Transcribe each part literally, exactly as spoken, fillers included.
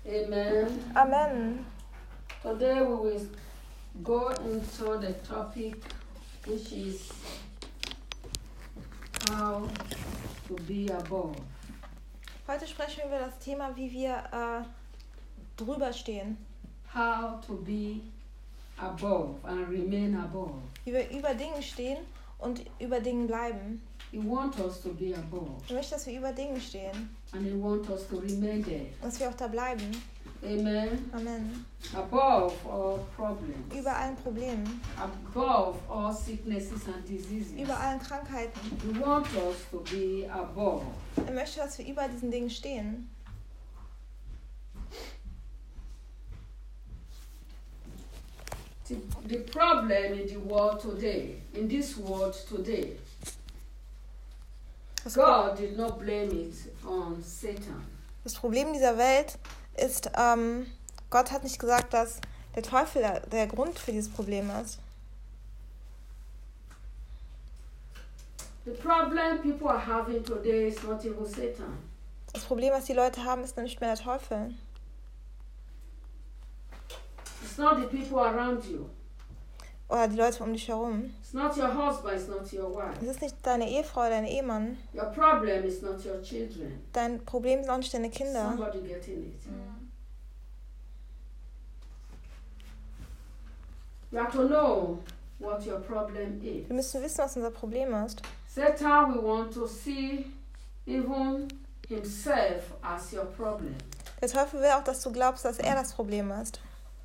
Amen. Amen. Today we will go into the topic which is how to be above. Heute sprechen wir über das Thema, wie wir äh, drüber stehen. How to be above and remain above. Wie wir über Dingen stehen und über Dingen bleiben. He wants us to be above. Er möchte, dass wir über Dingen stehen. And he wants us to remain there. Dass wir auch da bleiben. Amen. Amen. Above all problems. Über allen Problemen. Above all sicknesses and diseases. Über allen Krankheiten. He wants us to be above. Er möchte, dass wir über diesen Dingen stehen. The, the problem in the world today, in this world today, Das, God did not blame it on Satan. das Problem dieser Welt ist, ähm, Gott hat nicht gesagt, dass der Teufel der, der Grund für dieses Problem ist. The problem people are having today is not even Satan. Das Problem, was die Leute haben, ist nicht mehr der Teufel. It's not the people around you. Oder die Leute um dich herum. It's not your husband, it's not your wife. Es ist nicht deine Ehefrau, dein Ehemann. Your problem is not your children. Dein Problem sind auch nicht deine Kinder. Somebody getting it. Mhm. You have to know what your problem is. Wir müssen wissen, was unser Problem ist. Satan will want to see even himself as your problem. Der Teufel will auch, dass du glaubst, dass er das Problem ist.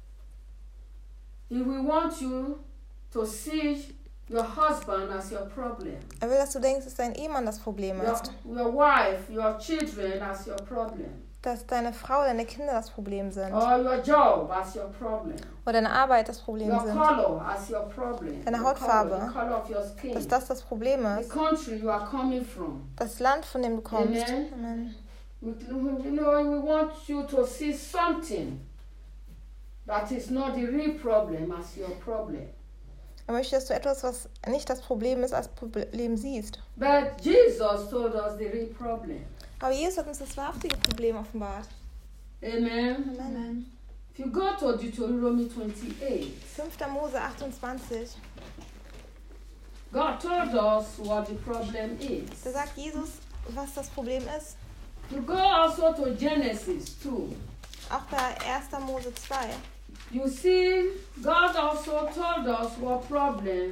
He will want you to see your husband as your problem. Er will, dass du denkst, dass dein Ehemann das Problem Your, ist. your wife, your children as your problem. Dass deine Frau, deine Kinder das Problem sind. Or your job as your problem. Oder deine Arbeit das Problem Your sind. color as your problem. Deine Your Hautfarbe. color, the color of your skin. Dass das das Problem The ist. country you are coming from. Das Land, von dem du kommst. Amen. Amen. We, you know, we want you to see something that is not the real problem as your problem. Er möchte, dass du etwas, was nicht das Problem ist, als Problem siehst. But Jesus told us the real problem. Aber Jesus hat uns das wahrhaftige Problem offenbart. Amen. Amen. If you go to Deuteronomy twenty-eight, fünfter Mose achtundzwanzig. God told us what the problem is. Da sagt Jesus, was das Problem ist. You go also to Genesis two. Auch bei erster Mose zwei. You see, God also told us what problem,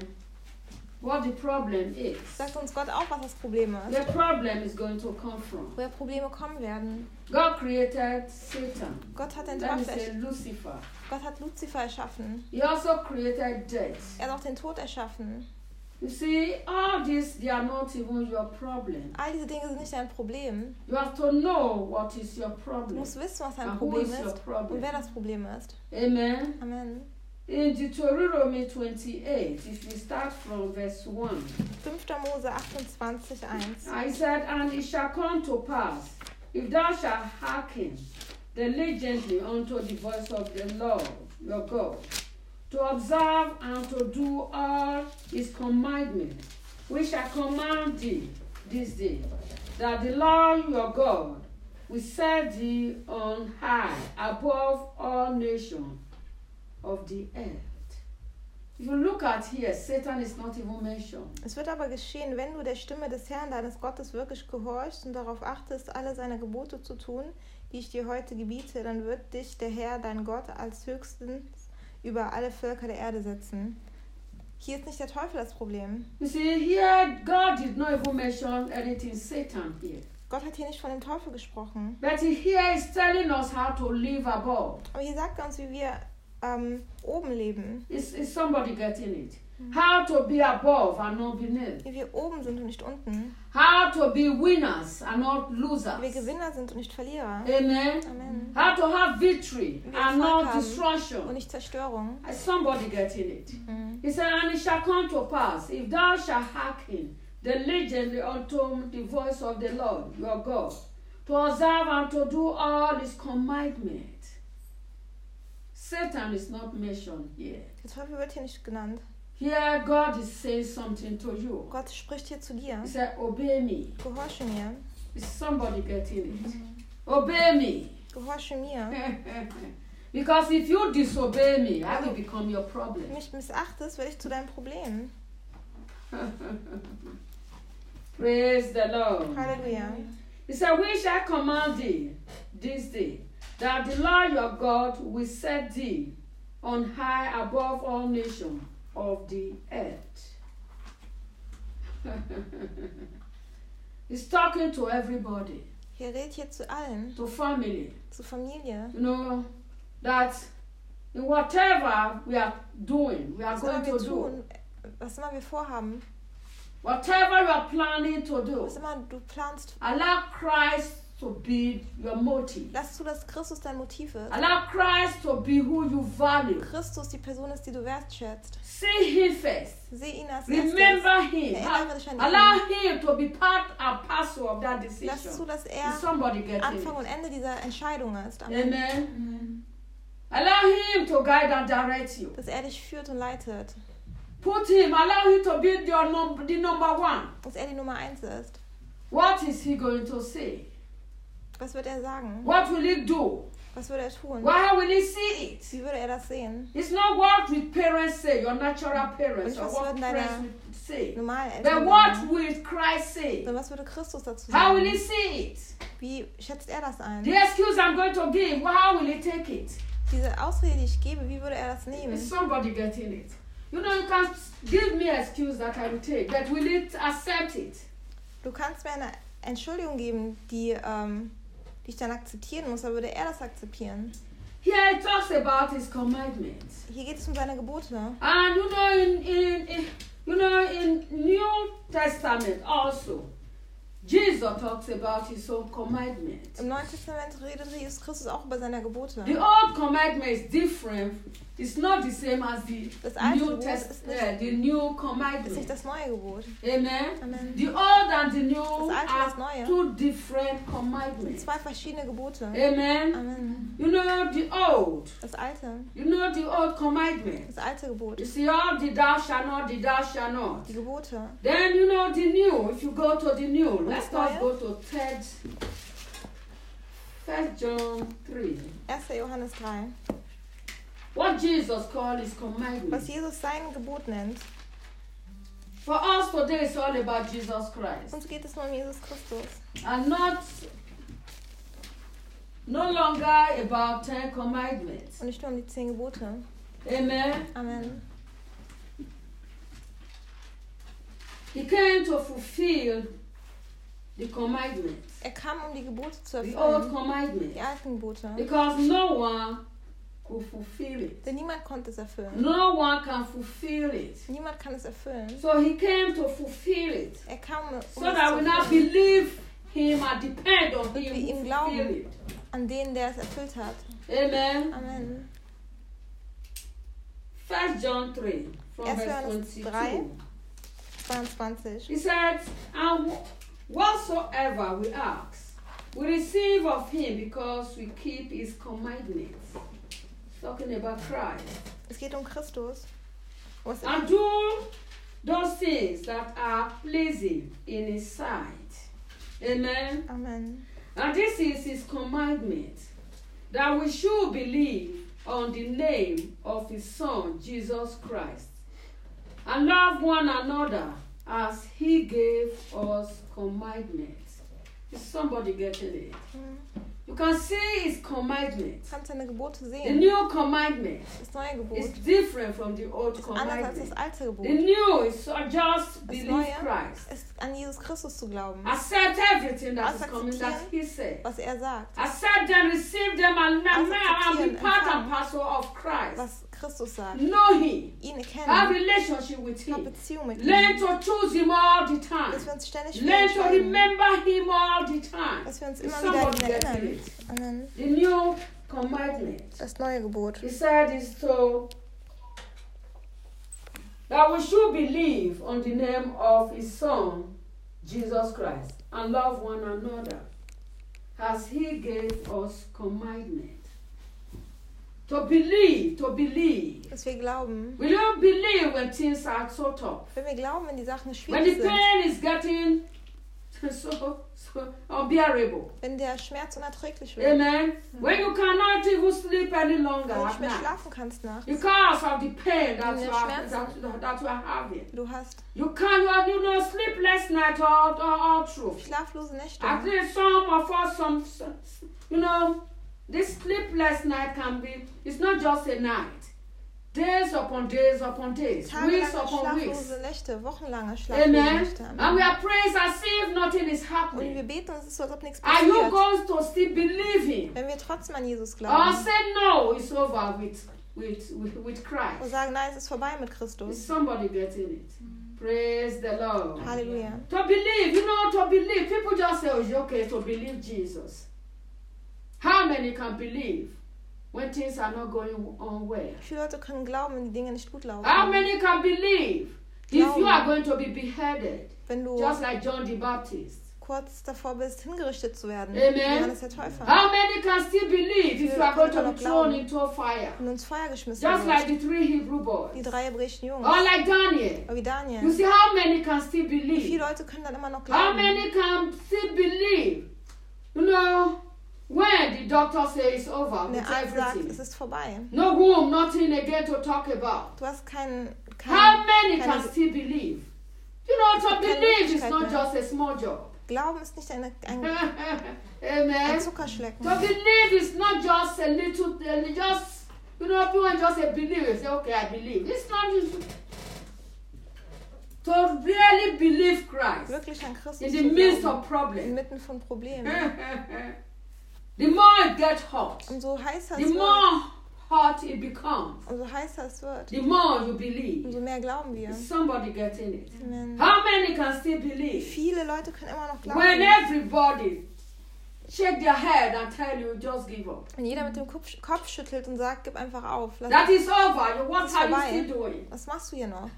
what the problem is. Sagt uns Gott auch, was das Problem ist. The problem is going to come from. Woher Probleme kommen werden. God created Satan. Gott hat den Let me Teufel say Lucifer. Gott hat Luzifer erschaffen. He also created death. Er hat auch den Tod erschaffen. You see, all these, they are not even your problem. All diese Dinge sind nicht dein Problem. You have to know what is your Du problem. musst wissen, was dein And who Problem is your ist und problem. wer das Problem ist. Amen. Amen. In Deuteronomy twenty-eight, if we start from verse one, fünfter Mose achtundzwanzig, eins. I said, and it shall come to pass, if thou shalt hearken diligently unto the voice of the Lord your God, to observe and to do all his commandments, which I command thee this day, that the Lord your God will set thee on high above all nations of the earth. If you look at here, Satan is not even mentioned. Es wird aber geschehen, wenn du der Stimme des Herrn, deines Gottes, wirklich gehorchst und darauf achtest, alle seine Gebote zu tun, die ich dir heute gebiete, dann wird dich der Herr, dein Gott, als höchstens über alle Völker der Erde setzen. Hier ist nicht der Teufel das Problem. You see, here God did not even mention anything Satan here. Gott hat hier nicht von dem Teufel gesprochen. But here is telling us how to live above. Aber hier sagt er uns, wie wir ähm, oben leben. Is, is somebody getting it? How to be above and not beneath. Wie wir oben sind und nicht unten. How to be winners and not Wie wir losers. Gewinner sind und nicht Verlierer. Amen. Amen. How to have victory Wie wir and Erfolg not haben destruction. und nicht Zerstörung. Is somebody getting it? Mhm. He said, and it shall come to pass, if thou shalt hearken diligently unto the voice of the Lord your God, to observe and to do all his commandments. Satan is not mentioned here. Der Teufel wird hier nicht genannt. Here God is saying something to you. Gott spricht hier zu dir. He said, obey me. Gehorche mir. Is somebody getting it? Obey me. Gehorche mir. Because if you disobey me, I will become your problem. Wenn du mich missachtest, werde ich zu deinem Problem. Praise the Lord. Halleluja. He said, we shall command thee this day, that the Lord your God will set thee on high above all nations of the earth. He's talking to everybody, Hier redet hier zu allen, to family. zur Familie. You know, that in whatever we are doing, we are Was going immer to wir do, tun, was immer wir vorhaben, whatever you are planning to do, was immer du planst, allow Christ to be your motive. lass zu, dass Christus dein Motiv ist. Allow Christ to be who you value. Christus die Person ist, die du wertschätzt. See him first. Sieh ihn als Remember erstes. him. Erinnere dich an ihn. Allow him to be part and parcel of that Lass zu, decision. dass Is er somebody getting Anfang it? und Ende dieser Entscheidung ist. Amen. Amen. Allow him to guide and direct you. Dass er dich führt und leitet. Put him, allow him to be your num- the number one. Dass er die Nummer eins ist. What is he going to say? Was wird er sagen? What will he do? Was würde er tun? How will he see it? Wie würde er das sehen? It's not what will parents say, your natural parents, Und or was what würden friends deine will say. normalen But Eltern what sagen? will Christ say? Sondern was würde Christus dazu How will he sagen? see it? Wie schätzt er das ein? The excuse I'm going to give, well, how will he take it? Diese Ausrede, die ich gebe, wie würde er das nehmen? Is somebody getting it? You know, you can give me an excuse that I will take, but will it accept it? Du kannst mir eine Entschuldigung geben, die, ähm, die ich dann akzeptieren muss, aber würde er das akzeptieren? Here it talks about his commandments. Hier geht es um seine Gebote. And you know, in, in, in you know, in New Testament also, Jesus talks about his own commandments. Im Neuen Testament redet Jesus Christus auch über seine Gebote. The old commandment is different. It's not the same as the Das alte New Gebot Test, ist nicht- uh, the new Das ist nicht commandment. das neue Gebot. Amen. Amen. The old and the new Das alte und das are neue. two different commandments. Zwei verschiedene Gebote. Amen. Amen. You know the old. Das alte. You know the old commandment. Das alte Gebot. You see all the thou shalt not, the thou shalt not. Die Gebote. Then you know the new. If you go to the new, let's das just Neue? go to third, First John three. erster Johannes drei. What Jesus called his Was commandments. Jesus sein Gebot nennt. For us today, it's all about Jesus Christ, Uns geht es nur um Jesus Christus. and not no longer about ten commandments. Und nicht nur um die zehn Gebote. Amen. Amen. He came to fulfill the commandments, Er kam, um die Gebote zu the old erfüllen. commandments, Die alten Gebote. because no one could fulfill it. Denn niemand konnte es erfüllen. No one can fulfill it. Niemand kann es erfüllen. So he came to fulfill it, Er kam, um so es that zu we now erfüllen. believe him and depend on wir him ihm to glauben. fulfill it. An den, der es erfüllt hat. Amen. Amen. First John three, from Erster verse Johannes drei. twenty-two. zweiundzwanzig. He said, and whatsoever we ask, we receive of him because we keep his commandments. Talking about Christ. Es geht um Christus. Was And do those things that are pleasing in his sight. Amen. Amen. And this is his commandment, that we should believe on the name of his Son, Jesus Christ, and love one another as he gave us commandments. Is somebody getting it? Hm. You can see his commandment. Du kannst seine Gebote The sehen. new commandment Das neue is Gebot different from the old ist anders als das commandment. alte Gebot. The new is so just Das believe Neue Christ. ist, an Jesus Christus zu glauben. Accept everything that Was is coming that akzeptieren? he said. Was er sagt. Accept them, receive them, and, and, and be akzeptieren, part and empfangen. parcel of Christ. Was Christus sagt. Know him. Ihn Have erkennen. relationship with Hab him. Beziehung mit Learn ihm. to choose him all the time. Dass wir uns ständig für ihn Learn to entscheiden. remember him all the time. Dass wir uns Is immer wieder an somebody ihn getting erinnern. it? Amen. The new commandment. Das neue Gebot. He said is to that we should believe on the name of his Son, Jesus Christ, and love one another as he gave us commandment. To believe, to believe. Dass wir glauben. Will you believe when things are so tough? Wenn wir glauben, wenn die Sachen When schwierig the sind. pain is getting so, so unbearable. Wenn der Schmerz unerträglich wird. Amen. When you cannot even sleep any longer Wenn du at nicht mehr night schlafen kannst nachts. because of the pain that Wegen you der are, Schmerzen. that, that you are having. Du hast You can, you, are, you know, sleepless night all, all, all through. schlaflose Nächte. At least some of us, some, you know, this sleepless night can be, it's not just a night. Days upon days upon days, weeks Tagelange upon weeks. schlaflose Nächte, wochenlange schlaflose Amen. Nächte. And we are praying as if nothing is Und wir happening. beten, es ist so, als ob nichts Are you passiert. going to still believe Him? Wenn wir trotzdem an Jesus Or glauben say no, it's over with, with, with, with und Christ? sagen, nein, es ist vorbei mit Is Christus. somebody getting it? Praise the Lord. Halleluja. To believe, you know, to believe. People just say, oh, it's okay to believe Jesus. How many can believe when things are not going on well? Wie viele Leute können glauben, wenn die Dinge nicht gut laufen? How many can believe if you Glauben. are going to be beheaded, Wenn du just like John the Baptist? kurz davor bist, hingerichtet zu werden. Amen. Wie Johannes der Täufer. How many can still believe if you are going to be thrown into a fire? Wenn du ins Feuer geschmissen Just like wirst. the three Hebrew Die boys. drei hebräischen Jungs. Or like Daniel. Oder wie You Daniel. see, how many can still Wie viele believe? Leute können dann immer noch How glauben? many can still believe? You know, when the doctor says it's over Und der with Arzt sagt, everything. es ist vorbei. No womb, nothing again to talk about. Du hast keinen... How Kein, many can keine, still believe? You know, to Keine believe is Möglichkeit not mehr. just a small job. Glauben ist nicht eine, ein, Amen. ein Zuckerschlecken. To believe is not just a little, uh, just, you know, people just say believe, they say, okay, I believe. It's not just, to really believe Christ Wirklich an Christus in zu the midst glauben. of problems. Inmitten von Problemen. The more it gets hot, Umso heißer the es wird, more hot it becomes, umso heißer es wird, the more you believe. umso mehr glauben wir. Is somebody getting it? Amen. How many can still believe? Viele Leute können immer noch When glauben. everybody shake their head and tell you, just give up. Wenn jeder mit dem Kopf, Kopf schüttelt und sagt, gib einfach auf. Lass That is over. You- What It's are you vorbei. still doing? Was machst du hier noch?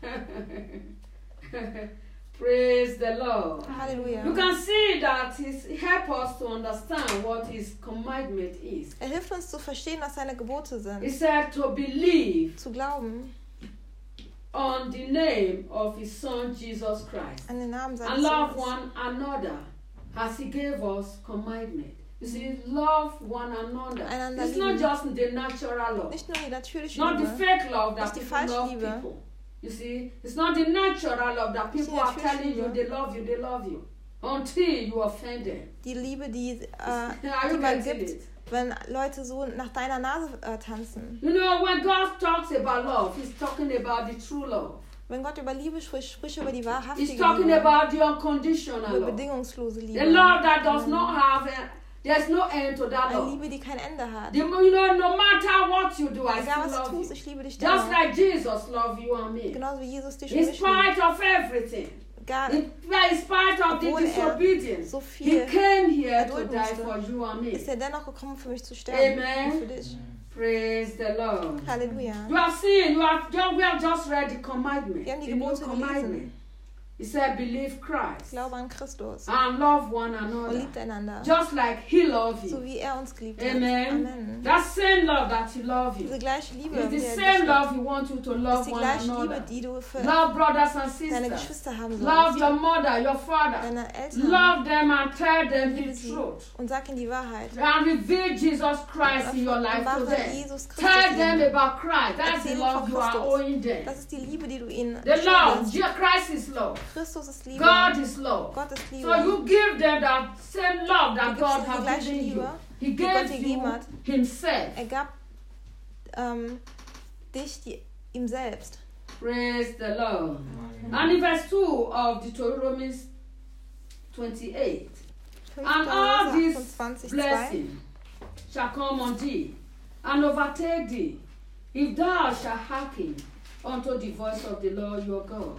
Praise the Lord. Halleluja. You can see that He help us to understand what His commandment is. Er hilft uns zu verstehen, was seine Gebote He sind. said to believe Zu glauben on the name of His Son Jesus Christ an den Namen seines and love Sohnes. one another as He gave us commandment. You see, love one another. Einander It's not lieben. just the natural love. Nicht nur die natürliche Not the Liebe, fake love that Nicht die people falsche love Liebe. people. You see, it's not the natural love that Nicht die people are natürliche telling you Liebe. they love you, they love you, until you offend them. die Liebe, die, äh, Are die you man getting gibt, it? wenn Leute so nach deiner Nase äh, tanzen. You know, when God talks about love, He's talking about the true love. Wenn Gott über Liebe spricht, spricht er über die He's wahrhaftige talking Liebe, about the unconditional über love. bedingungslose The Liebe. love that does not have, a, there's no end to that Eine love. Liebe, die kein Ende hat. The, you know, no matter what you do, I Egal still was du love tust, you. ich liebe dich Just dennoch. like Jesus loved you and me. Genauso wie Jesus dich und In mich liebt. spite of everything. Gar, In, in spite of the Obwohl er disobedience, so He viel came here to erdulden die musste, for you and me. ist er dennoch gekommen, für mich zu sterben. Amen. Und für dich. Praise the Lord. Halleluja. You have seen, you have, you- we have just read the commandment. Wir haben die the new Gebote commandment. gelesen. He said, believe Christ Glaube an Christus and love one und another, liebt einander. just like He loved So you. wie er uns geliebt hat. Amen. Amen. That same love that He loved you Diese gleiche Liebe, is the die er same dich love He wants you to liebt, ist love die one gleiche Liebe, another. die du für Love brothers and deine sisters. Geschwister haben Love sollst. your mother, your father. Deine Eltern. Love them and tell them Liebe the sie truth. und sag ihnen die Wahrheit. And reveal Jesus Christ in your life to Offenbare them. Jesus Christus Tell them ihnen. about Christ. That's the Erzähl love von you are Christus. owing them. Das ist die Liebe, die du ihnen The love, schuldest. Je- Christ is love. Christus ist Liebe. God is love. Gott ist Liebe. So you give them that same love that Du gibst God ihnen die has gleiche given you. Liebe, He die Gott gave dir you gegeben hat. Himself. Er gab ähm, dich die, ihm selbst. Praise the Lord. And in verse two of Deuteronomy twenty-eight, and all fünfter these achtundzwanzig, zwei. blessings shall come on thee, and overtake thee, if thou shalt hearken unto the voice of the Lord your God.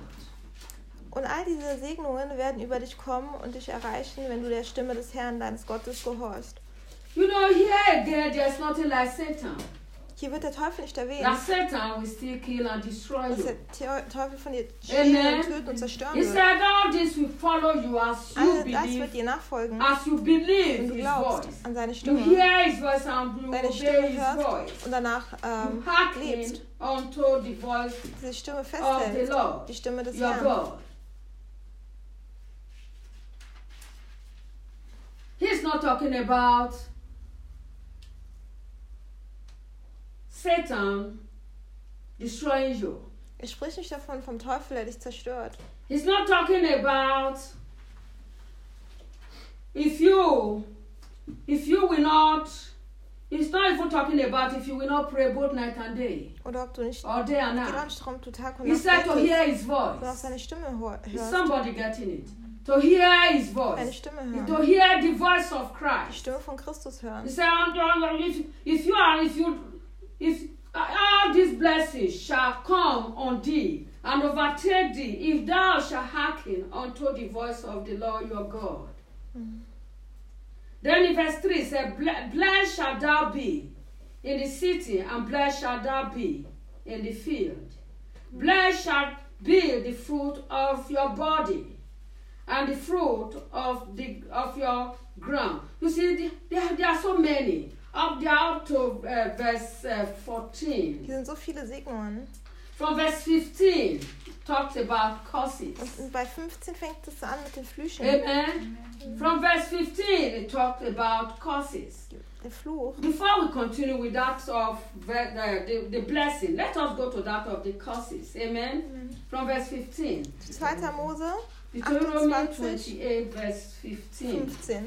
Und all diese Segnungen werden über dich kommen und dich erreichen, wenn du der Stimme des Herrn, deines Gottes, gehorchst. You know, here again, there's nothing like Satan. Hier wird der Teufel nicht erwähnt, That Satan will still kill and destroy dass you. der Te- Teufel von dir stehlen Amen. und töten und zerstören He wird. said all this will follow you as you All das believe, wird dir nachfolgen, as you believe wenn du His glaubst voice. an seine You Stimme, hear His voice and you deine obey Stimme His hörst voice. und danach ähm, You hearken lebst. unto the voice Diese Stimme of the festhältst, Lord, die Stimme des your Herrn. God. He's not talking about Satan destroying you. Er spricht nicht davon vom Teufel, der dich zerstört. He's not talking about if you, if you will not, he's not even talking about if you will not pray both night and day. Oder ob du nicht, or day and geht auch night. nicht darum, du Tag und He Nacht said to betest, hear his sondern auch voice. seine Stimme hör- Is hörst. somebody getting it? To hear his Seine voice. Stimme To hören. hear the voice of Die Christ. Stimme von Christus hören. He said, if, if you are, if you, if all these blessings shall come on thee and overtake thee, if thou shalt hearken unto the voice of the Lord your God. Mhm. Then in verse three it said, blessed shalt thou be in the city, and blessed shalt thou be in the field. Blessed shall be the fruit of your body, and the fruit of the of your ground. You see, there, there are so many. Up there up to uh, verse uh, fourteen. Hier sind so viele Segnungen. From verse fifteen, talks about curses. Und bei fünfzehn fängt es an mit den Flüchen. Amen. From verse fifteen, it talked about curses. Der Fluch. Before we continue with that of the, the, the blessing, let us go to that of the curses. Amen. Amen. From verse fifteen. zweiter Mose Deuteronomy achtundzwanzig, twenty-eight, verse fifteen. fünfzehn.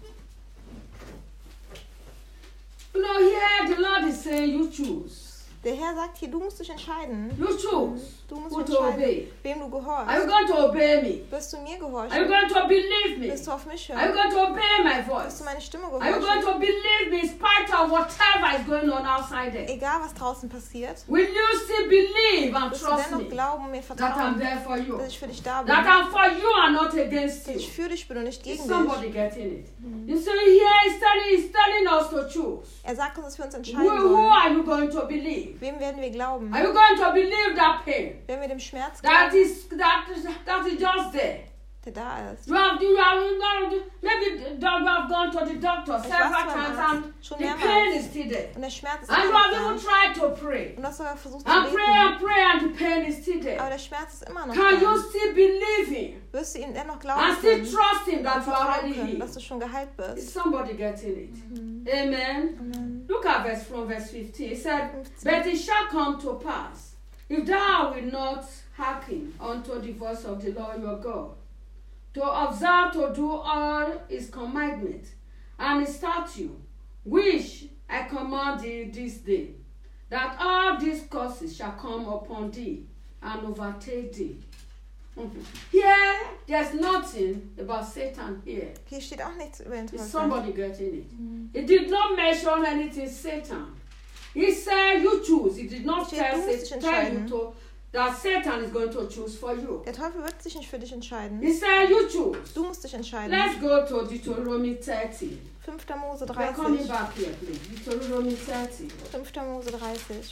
You know, here the Lord is saying, you choose. Der Herr sagt hier, du musst dich entscheiden. You choose Du musst who dich to entscheiden, obey. wem du Are you gehorchst. going to obey me? Wirst du mir Are you gehorchen? going to believe me? Wirst du auf mich Are you hören? going to obey my Wirst voice? du meine Stimme Are you going gehorchen? to believe me in spite of whatever is going on outside there? Egal, was draußen passiert, Will you still believe and wirst du trust dennoch me glauben, mir that I'm vertrauen, there for you? dass ich für dich da bin, That I'm for you and not against dass you? ich für dich bin und nicht Is gegen somebody dich. getting it? You see, here he's telling, he's telling us to choose. Er sagt uns, dass wir uns Who, entscheiden who sollen. are you going to believe? Wem werden wir glauben? Are you going to believe that pain? Werden wir dem Schmerz That glauben, is that is that is just there. der da ist? You have you have you have, maybe the dog you have gone to the doctor Ich several war beim times Arzt, and schon the mehrmals. pain is still there. Und der Schmerz ist And you immer have noch even da. tried to pray. Und du hast sogar versucht zu And pray beten. and pray and the pain is still Aber there. der Schmerz ist immer noch Can you da. still believe him Wirst du ihm dennoch and glauben still können trust him und that you are vertrauen already können, dass healed? du schon geheilt Is bist? somebody getting it? Amen. Amen. Look at verse from verse fifteen. It said, fünfzehn. but it shall come to pass, if thou wilt not hearken unto the voice of the Lord your God, to observe to do all his commandments and his statutes, which I command thee this day, that all these curses shall come upon thee and overtake thee. Mhm. Here, there's nothing about Satan here. Hier steht auch nichts über den Is Teufel. somebody getting it? It did not mention anything Satan. He said you choose. He did not Steht, tell, du musst dich Satan, tell you entscheiden. to, that Satan is going to choose for you. Der Teufel wird sich nicht für dich entscheiden. He said you choose. Du musst dich entscheiden. Let's go to Deuteronomy thirty. fünfter Mose We are coming dreißig. back here, please. Deuteronomy thirty. fünfter Mose dreißig.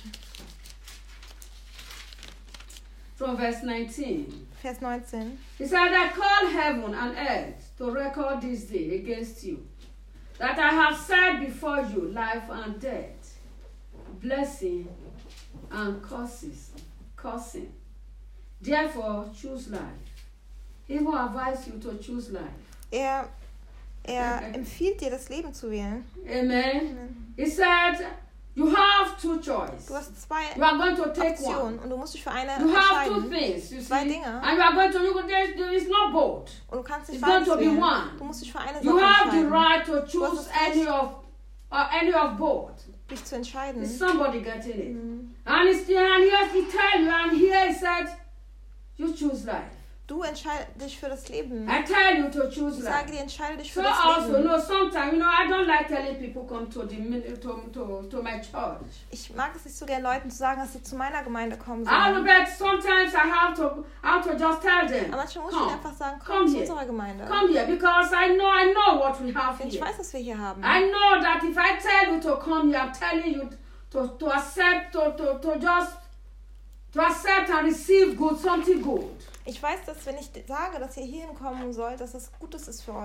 From verse nineteen. Vers neunzehn. He said, I call heaven and earth to record this day against you, that I have set before you life and death, blessing and curses, cursing. Therefore, choose life. He will advise you to choose life. Er, er empfiehlt dir, das Leben zu wählen. Amen. He said, you have two choices. Du hast zwei You are going to take Optionen one. und du musst dich für eine You have two entscheiden. things, you see. Zwei Dinge. And you are going to, you, there, there is no both. Und du kannst nicht It's going beides to be wählen. one. Du musst dich für eine You Sache have the entscheiden. right to choose hast das any Recht. of uh, any of both. Dich zu entscheiden. Is somebody getting it? Mhm. And it's the and here he tell you, and here he said, you choose life. Du entscheide dich für das Leben. I tell you to Ich choose sage life. dir, entscheide dich So für das also, Leben. no, sometimes you know I don't like telling people come to the min- to to to my church. Ich mag es nicht so gern, Leuten zu sagen, dass sie zu meiner Gemeinde kommen I know sollen. that sometimes I have to I have to just tell them, Aber manchmal muss ich come, einfach sagen, come komm zu here. unserer Gemeinde. come here, because I know I know what we have Denn ich here. weiß, was wir hier haben. I know that if I tell you to come here, I'm telling you to, to accept, to, to, to just to accept and receive good, something good. Ich weiß, dass wenn ich sage, dass ihr hierhin kommen sollt, dass das Gutes ist für euch.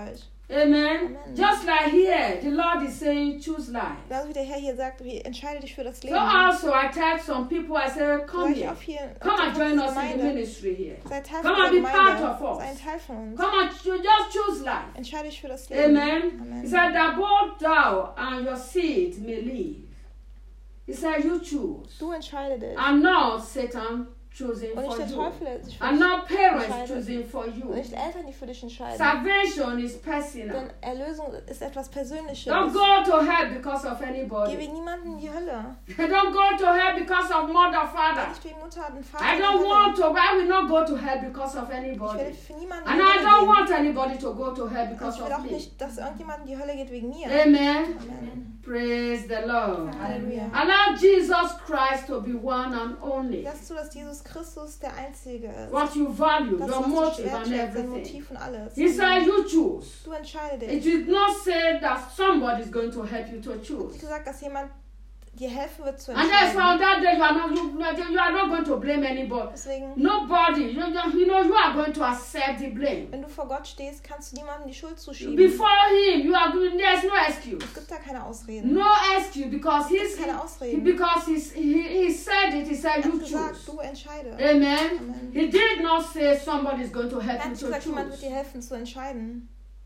Amen. Amen. Just like here, the Lord is saying, choose life. Genauso wie der Herr hier sagt, wie, entscheide dich für das Leben. So also I tell some people, I say, Sag come ich here. auch hier, Come and join us in the Gemeinde. ministry here. Sei Teil Come von and der be part Gemeinde. of us. Sei ein Teil von uns. Come and cho- just choose life. Entscheide dich für das Leben. Amen. Amen. He said that both thou and your seed may live. He said you choose. Du entscheide dich. And not Satan choosing Und nicht for der you. Teufel, der sich für And dich not parents entscheidet. choosing for Und you. nicht Eltern, die für dich entscheiden. Salvation is personal. Denn Erlösung ist etwas Persönliches. Don't go to hell because of Geh anybody. wegen niemanden in die Hölle. Don't go to hell because of mother, father. Nicht wegen Mutter und Vater. I in die don't Hölle. want to. I will not go to hell because of Ich werde anybody. für niemanden in And die I Hölle don't gehen. want anybody to go to hell Und because ich will of auch me. nicht, dass irgendjemand in die Hölle geht wegen mir. Amen. Amen. Praise the Lord. Halleluja. Allow Jesus Christ to be one and only. Lass zu, dass Jesus Christus der Einzige ist. What you value, Das, your was dich motive and wertschätzt, dein everything. Motiv und alles. He said you choose. Du entscheide It dich. did not say that somebody is going to help you to Wie choose. gesagt, dass jemand dir helfen wird zu And that's why on entscheiden. that day you are not you, you are not going to blame anybody. Deswegen, Nobody. You, you, you know you are going to accept the blame. wenn du vor Gott stehst, kannst du niemandem die Schuld zuschieben. Before him, you are doing there's no excuse. Es gibt da keine Ausreden. No excuse because he's Keine he, Ausreden. because he's, he, he said it, he said Er you hat gesagt, choose. du entscheide. Amen. Amen. He did not say somebody is going to Er help hat you nicht to gesagt, jemand wird choose. dir helfen zu entscheiden.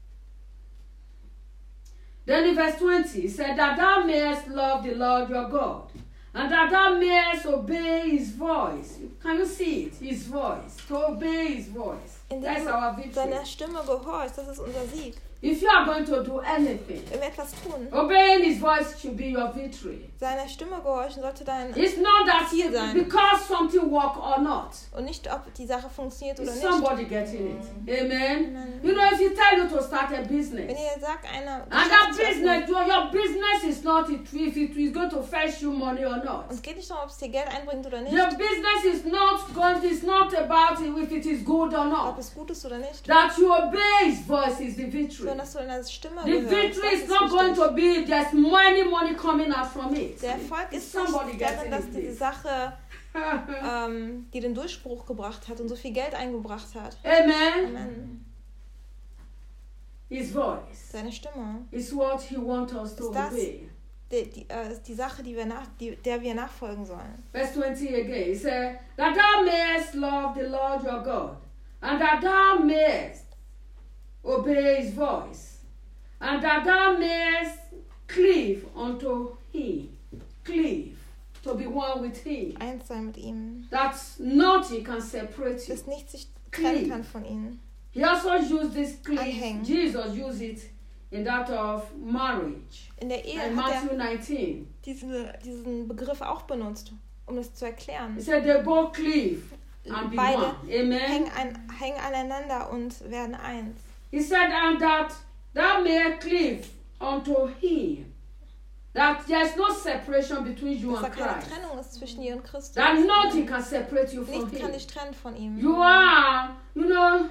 Then in verse twenty, he said that thou mayest love the Lord your God, and that thou mayest obey his voice. Can you see it? His voice. To obey his voice. Indem That's du our victory. seiner Stimme gehorchst, das ist unser Sieg. If you are going to do anything, Wenn wir etwas tun, obeying his voice should be your victory. seiner Stimme gehorchen sollte dein... It's not that Ziel sein. because something work or not. Und nicht, ob die Sache funktioniert oder Is nicht. somebody getting it? Amen. Amen. You know, if you tell you to start a business, Wenn ihr sagt, einer and that Geschäft zu öffnen, business, your your business is not it- if it is going to fetch you money or not. und es geht nicht darum, ob es dir Geld einbringt oder nicht, Your business is not going. It's not about if it is good or ob not. es gut ist oder nicht, That you obey His voice is the victory. sondern dass du deiner Stimme The gehörst. victory Das is ist not going wichtig. to be there's money, money coming out from it. Der Erfolg ist Somebody nicht gets darin, in dass it, diese please. Sache ähm, die den Durchbruch gebracht hat und so viel Geld eingebracht hat. Amen. Amen. His voice Seine Stimme is what He wants us to Ist das- obey. die, die, äh, ist die Sache, die wir nach, die, der wir nachfolgen sollen. Verse twenty again. He said, that thou mayest love the Lord your God, and that thou mayest obey his voice, and that thou mayest cleave unto him. Cleave, to be one with him. Eins sein mit ihm. That nothing can separate you. Dass nichts sich trennen Cleave. kann von ihm. He also used this cleave. Anhängen. Jesus used it in that of marriage. In der Ehe In hat er Matthew nineteen. diese, diesen Begriff auch benutzt, um das zu erklären. He said they both cleave and be Beide one. Amen. hängen, ein, hängen aneinander und werden eins. He said, and that thou may cleave unto him. That there is no separation between you Dass da and keine Christ. Trennung ist zwischen dir und Christus. That nothing can separate you from Nichts kann him. dich trennen von ihm. You are, you know,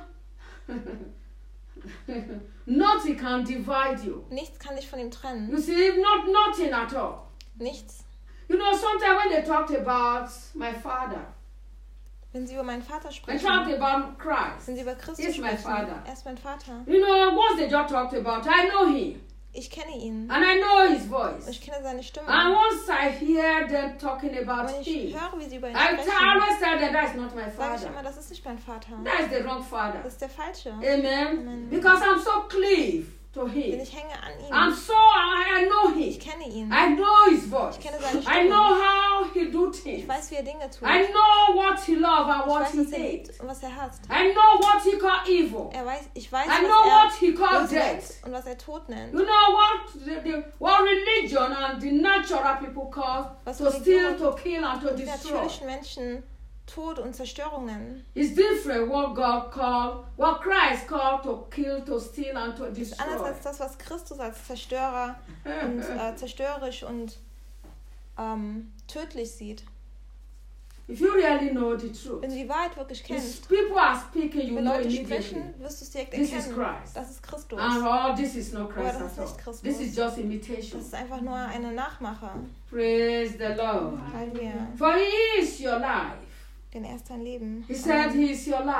nothing can divide you. Nichts kann dich von ihm trennen. You see, not nothing at all. Nichts. You know, sometimes when they talked about my father, Wenn sie über meinen Vater they sprechen, talked about Christ. wenn sie über Christus He's my sprechen, father. er ist mein Vater. You know, once they just talked about, I know him. Ich kenne ihn. And I know his Und voice. ich kenne seine Stimme. And once I hear them talking about Wenn ich him, höre, wie sie über ihn I sprechen, t- always tell them that's not my sage ich father. immer, das ist nicht mein Vater. That is the wrong father. Das ist der Falsche. Amen. Amen. Because I'm so cleave to Denn him. ich hänge an I'm ihm. so, I, I know Ich him. kenne ihn. I know his voice. Ich kenne seine I Stimme. know how he do Ich things. weiß, wie er Dinge tut. I know what he loves and Ich what weiß, he was er hates. liebt und was er hasst. I know what he call evil. Er weiß, ich weiß, I know what was he er call böse nennt death. und was er Tod nennt. You know what the, the what religion and the natural people call Was to steal, Religion to kill, and to Die destroy. natürlichen Menschen Tod und Zerstörung nennen. It's different what God called, what Christ called to kill, to steal, and to Das ist anders destroy. als das, was Christus als Zerstörer und äh, zerstörerisch und ähm, tödlich sieht. If you really know the truth, Wenn du die Wahrheit wirklich if kennst, people are speaking, you wenn know Leute immediately. sprechen, wirst du es direkt This is erkennen. Christ. Das ist Christus. And oh, this is not Christ Aber das ist at all. nicht Christus. This is just imitation. Das ist einfach nur eine Nachmache. Praise the Lord. Halleluja. For He is your life. Denn er ist dein Leben. He said He is your life.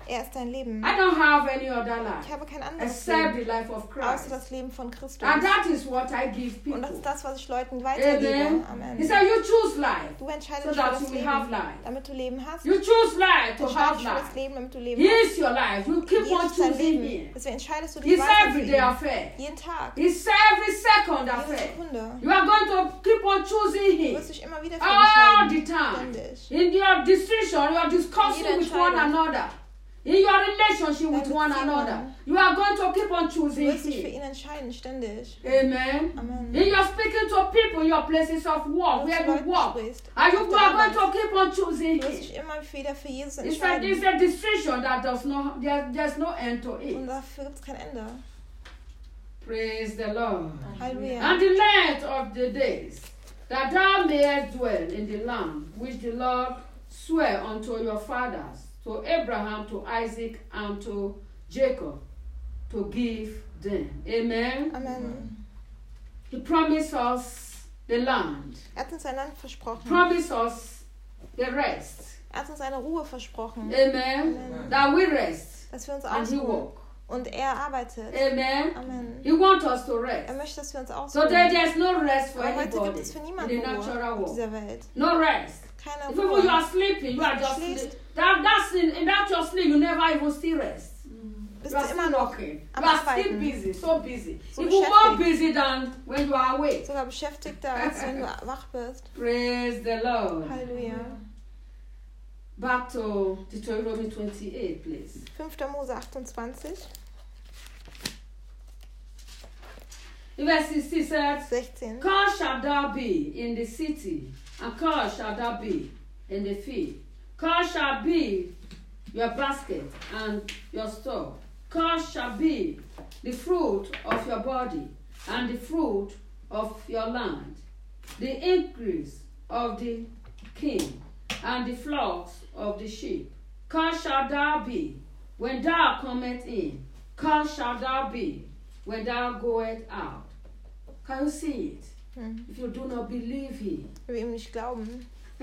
Er ist dein Leben. I don't have any other Ich life habe kein anderes except Leben, the life of außer Christ. das Leben von Christus. And that is what I give Und das people. ist das, was ich Leuten weitergebe. Amen. Amen. He said, you choose life Du entscheidest so dich für that das you will have Leben, life. damit du Leben hast. You choose life Du to have entscheidest dich für das life. Leben, damit du Leben He hast. is your life. You keep on Jesus ist dein choosing Leben. Him. Deswegen entscheidest du dich His weiter für everyday ihn. affair. Jeden Tag, His every second jede affair. Sekunde. You are going to keep on choosing Du Him wirst dich immer wieder für ihn all entscheiden. the time. Ständig. In your decision, you are discussing Jede with one Entscheidung. another. In your relationship with Deine one Beziehungen. another, you are going to keep on Du choosing wirst dich für Him. ihn entscheiden, ständig. Amen. Amen. In your speaking to people in your places of work, Wenn du where zu you Leuten work, sprichst, and you auf der are going Arbeit, to keep on choosing du wirst Him. dich immer wieder für Jesus It's a, it's entscheiden. a decision that does not, there, there's no end to Und it. dafür gibt es kein Ende. Praise the Lord. Halleluja. And the length of the days, that thou mayest dwell in the land which the Lord sware unto your fathers, to Abraham, to Isaac, and to Jacob, to give them. Amen. Amen. He promised us the land, Er hat uns ein Land versprochen. promised us the rest. Er hat uns eine Ruhe versprochen, Amen. Amen. That we rest dass wir uns and He ausruhen. walk. Und er arbeitet. Amen. Amen. He wants us to Er rest. möchte, dass wir uns So ausruhen. that there's no rest for Aber heute gibt anybody es für in niemanden the Ruhe natural auf world. dieser Welt. No rest. Keine If even you are Ruhe. sleeping, you are Wenn du just schläfst. sleep. That, that's in, in that your sleep, you never even still rest. Bist You are du immer still noch working. am You are still Arbeiten. busy, so busy. So Even more beschäftigt. busy than when you are awake. sogar beschäftigter, als wenn du wach bist. Praise the Lord. Halleluja. Back to Deuteronomy twenty-eight, please. fünfter Mose achtundzwanzig, In verse sixty says, sechzehn. Cursed shall thou be in the city, and cursed shall thou be in the field. Cursed shall be your basket and your store. Cursed shall be the fruit of your body, and the fruit of your land, the increase of the king, and the flocks of the sheep. Cursed shall thou be when thou comest in. Cursed shall thou be when thou goest out. Can you see it? Hm. If you do not believe him. Wenn wir ihm nicht glauben.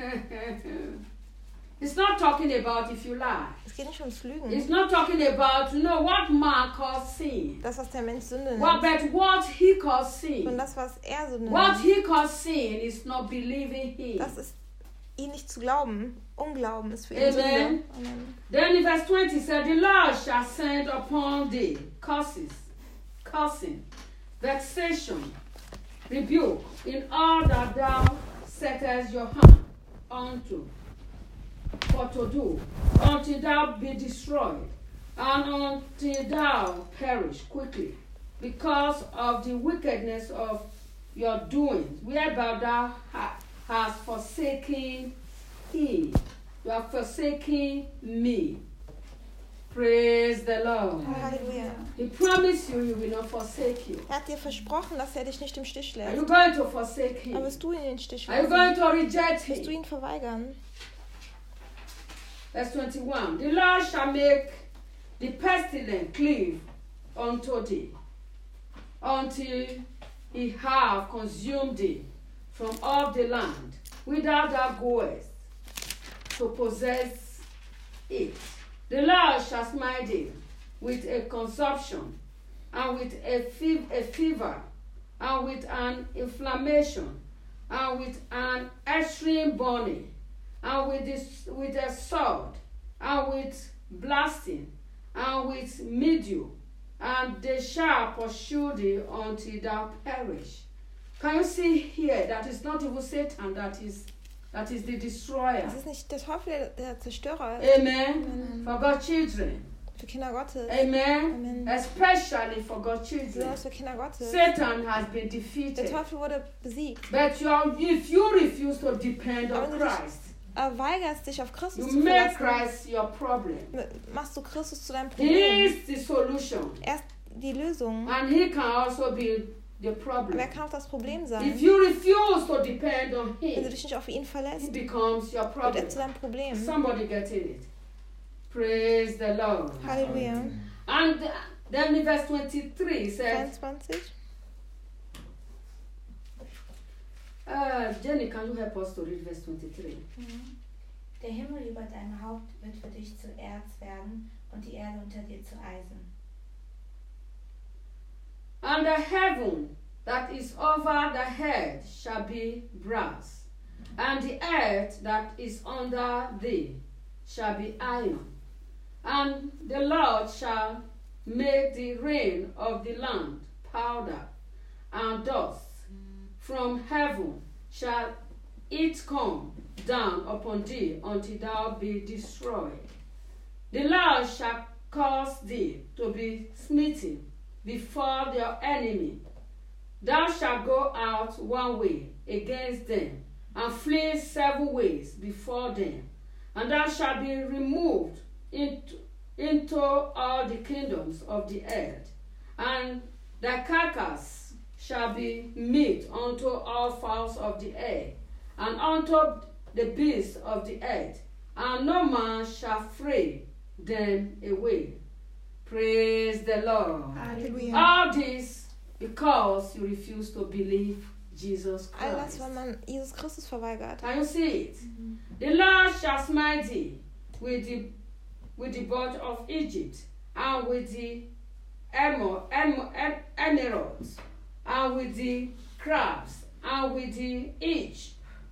It's not talking about if you lie. Es geht nicht ums It's Lügen. not talking about, you know, what man calls sin. Das, was der Mensch Sünde Well, nennt. but what he calls Und sin. das, was er Sünde What nennt. he calls sin is not believing him. Das ist, ihn nicht zu glauben. Unglauben ist für ihn Amen. Sünde. Amen. Then in verse twenty said, the Lord shall send upon thee curses, cursing, vexation, rebuke in all that thou settest your hand unto, for to do, until thou be destroyed, and until thou perish quickly, because of the wickedness of your doings, whereby thou ha- hast forsaken him. You have forsaken me. Praise the Lord. Halleluja. He promised you he will not forsake you. Er hat dir versprochen, dass er dich nicht im Stich Are lässt. you going to forsake Aber him? wirst du ihn in den Stich Are you lassen? going to reject Wirst du him? ihn verweigern? Verse twenty-one. The Lord shall make the pestilence cleave unto thee, until he have consumed thee from all the land, whither thou goest to possess it. The Lord shall smite thee with a consumption, and with a, fe- a fever, and with an inflammation, and with an extreme burning, and with, this, with a sword, and with blasting, and with mildew, and they shall pursue thee until thou perish. Can you see here that it's not even Satan that is that is the destroyer? Es ist nicht der Teufel, der, der Zerstörer ist. Amen. For God's children. Für Kinder Gottes. Amen. Amen. Especially for God's children. Besonders für Kinder Gottes. Satan has been Der defeated. Teufel wurde besiegt. But you are, if you refuse to depend Aber on wenn du dich Christ, erweigerst, dich auf Christus you zu make verlassen, Christ your problem. machst du Christus zu deinem He Problem. is the solution. Er ist die Lösung. And he can also be the Aber problem. er kann auch das Problem If sein. you refuse to depend on Wenn du him, dich nicht auf ihn he verlässt, becomes your wird problem. er zu deinem Problem. Somebody getting it. Praise the Lord. Halleluja. And then in verse twenty-three says, dreiundzwanzig. uh, Jenny, can you help us to read verse twenty-three? Der Himmel über deinem Haupt wird für dich zu Erz werden und die Erde unter dir zu Eisen. And the heaven that is over the head shall be brass, and the earth that is under thee shall be iron. And the Lord shall make the rain of the land powder and dust. From heaven shall it come down upon thee until thou be destroyed. The Lord shall cause thee to be smitten before your enemy. Thou shalt go out one way against them, and flee seven ways before them. And thou shalt be removed into, into all the kingdoms of the earth. And thy carcass shall be meat unto all fowls of the air, and unto the beasts of the earth, and no man shall fray them away. Praise the Lord. Halleluja. All this because you refuse to believe Jesus All das, Christ. weil man Jesus Christus verweigert. Can you see it? The Lord shall smite thee with the with the bird of Egypt, and with the emer, emer, em- emeralds, and with the crabs, and with the itch,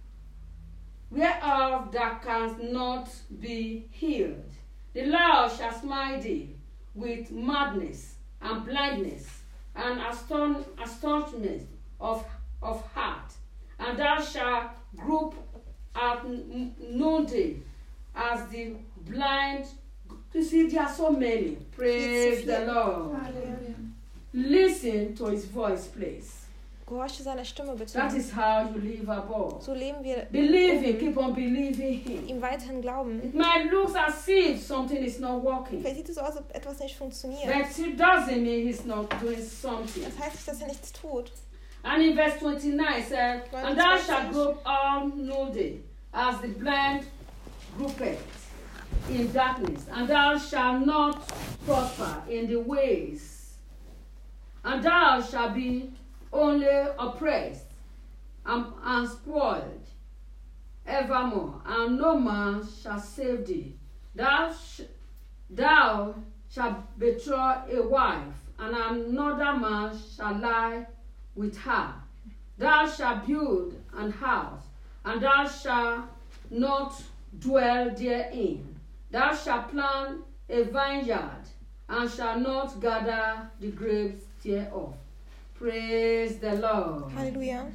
whereof thou canst not be healed. The Lord shall smite thee with madness and blindness and aston- astonishment of, of heart, and thou shalt grope at n- noonday as the blind. You see, there are so many. Praise the Lord. Halleluja. Listen to his voice, please. Gehorche seiner Stimme bitte. That is how you live above. So leben wir Believe him, keep on believing him. ihm weiterhin glauben. It might look as if something is not working, Vielleicht sieht es so aus, als ob etwas nicht funktioniert. but it doesn't mean he's not doing something. Das heißt nicht, dass er nichts tut. And in verse twenty-nine it says, and thou shalt grope all noonday as the blind gropeth in darkness, and thou shalt not prosper in the ways, and thou shalt be only oppressed and, and spoiled evermore, and no man shall save thee. Thou, sh- thou shalt betray a wife, and another man shall lie with her. Thou shalt build an house, and thou shalt not dwell therein. Thou shalt plant a vineyard, and shalt not gather the grapes thereof. Praise the Lord. Halleluja.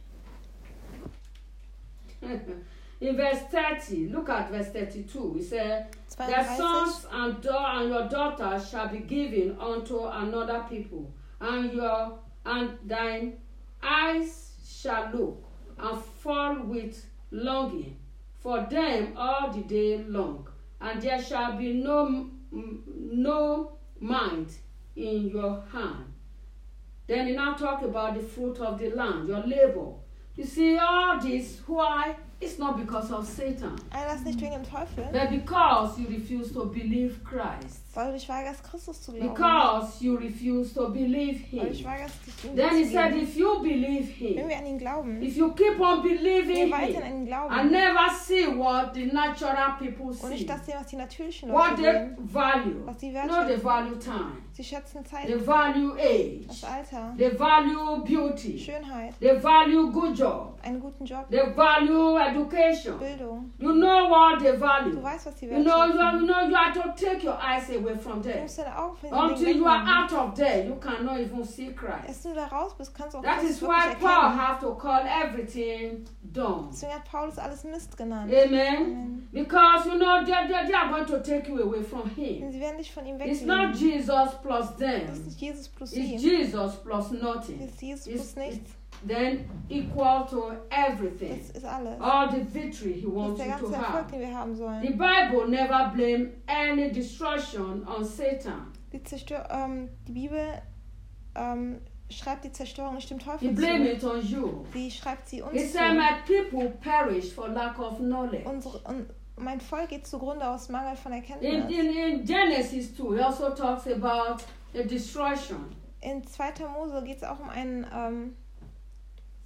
In verse thirty, look at verse thirty-two. It says, their sons zweiunddreißig. and, da- and your daughters shall be given unto another people, and your and thine eyes shall look and fall with longing for them all the day long, and there shall be no m- no might in your hand. Then he now talk about the fruit of the land, your labor. You see, all this, why? It's not because of Satan, All das nicht wegen dem Teufel, but because you refuse to believe Christ. weil du dich weigerst, Christus zu glauben. Because you refuse to believe Weil du dich him. weigerst, dich ihm Then he zu said, geben. if you believe Wenn him, wir an ihn glauben, if you keep on wenn believing wir weiterhin an him, ihn glauben and never see what the natural people und nicht see, das sehen, was die natürlichen what Leute they sehen, value, was sie no, they wertschätzen. value time, Sie schätzen they Zeit, value age, das Alter, they value beauty, Schönheit, they value good job, einen guten Job, they value education. Bildung. You know what they Du value. weißt, was sie You know, you, wertschätzen. you know, you have to take your eyes away from Du them. musst deine Augen von diesen Until Dingen you are wegnehmen. out of there, you cannot even see Christ. Erst wenn du da raus bist, kannst du auch That Christus is wirklich why Paul erkennen. have to call everything done. Deswegen hat Paulus alles Mist genannt. Amen. Amen. Because you know they, they, they are going to take you away from Denn him. sie werden dich von ihm It's not wegnehmen. Jesus plus Das ist them. nicht Jesus plus It's sie. Jesus plus Das nothing. ist Jesus It's, plus nichts. then equal to everything. Das ist alles. All the victory he Das wants ist you der to ganze Erfolg, have. den wir haben The sollen. Bible never blame any destruction on Satan. Die, Zerstör ähm, die Bibel ähm, schreibt die Zerstörung nicht dem He Teufel blame zu. it on you. Sie schreibt sie He uns said, zu. my people perish for lack of knowledge. Unsere, und mein Volk geht zugrunde aus Mangel von In, Erkenntnis. in, in Genesis two, he also talks about the destruction. In zweiter Mose geht es auch um einen, ähm,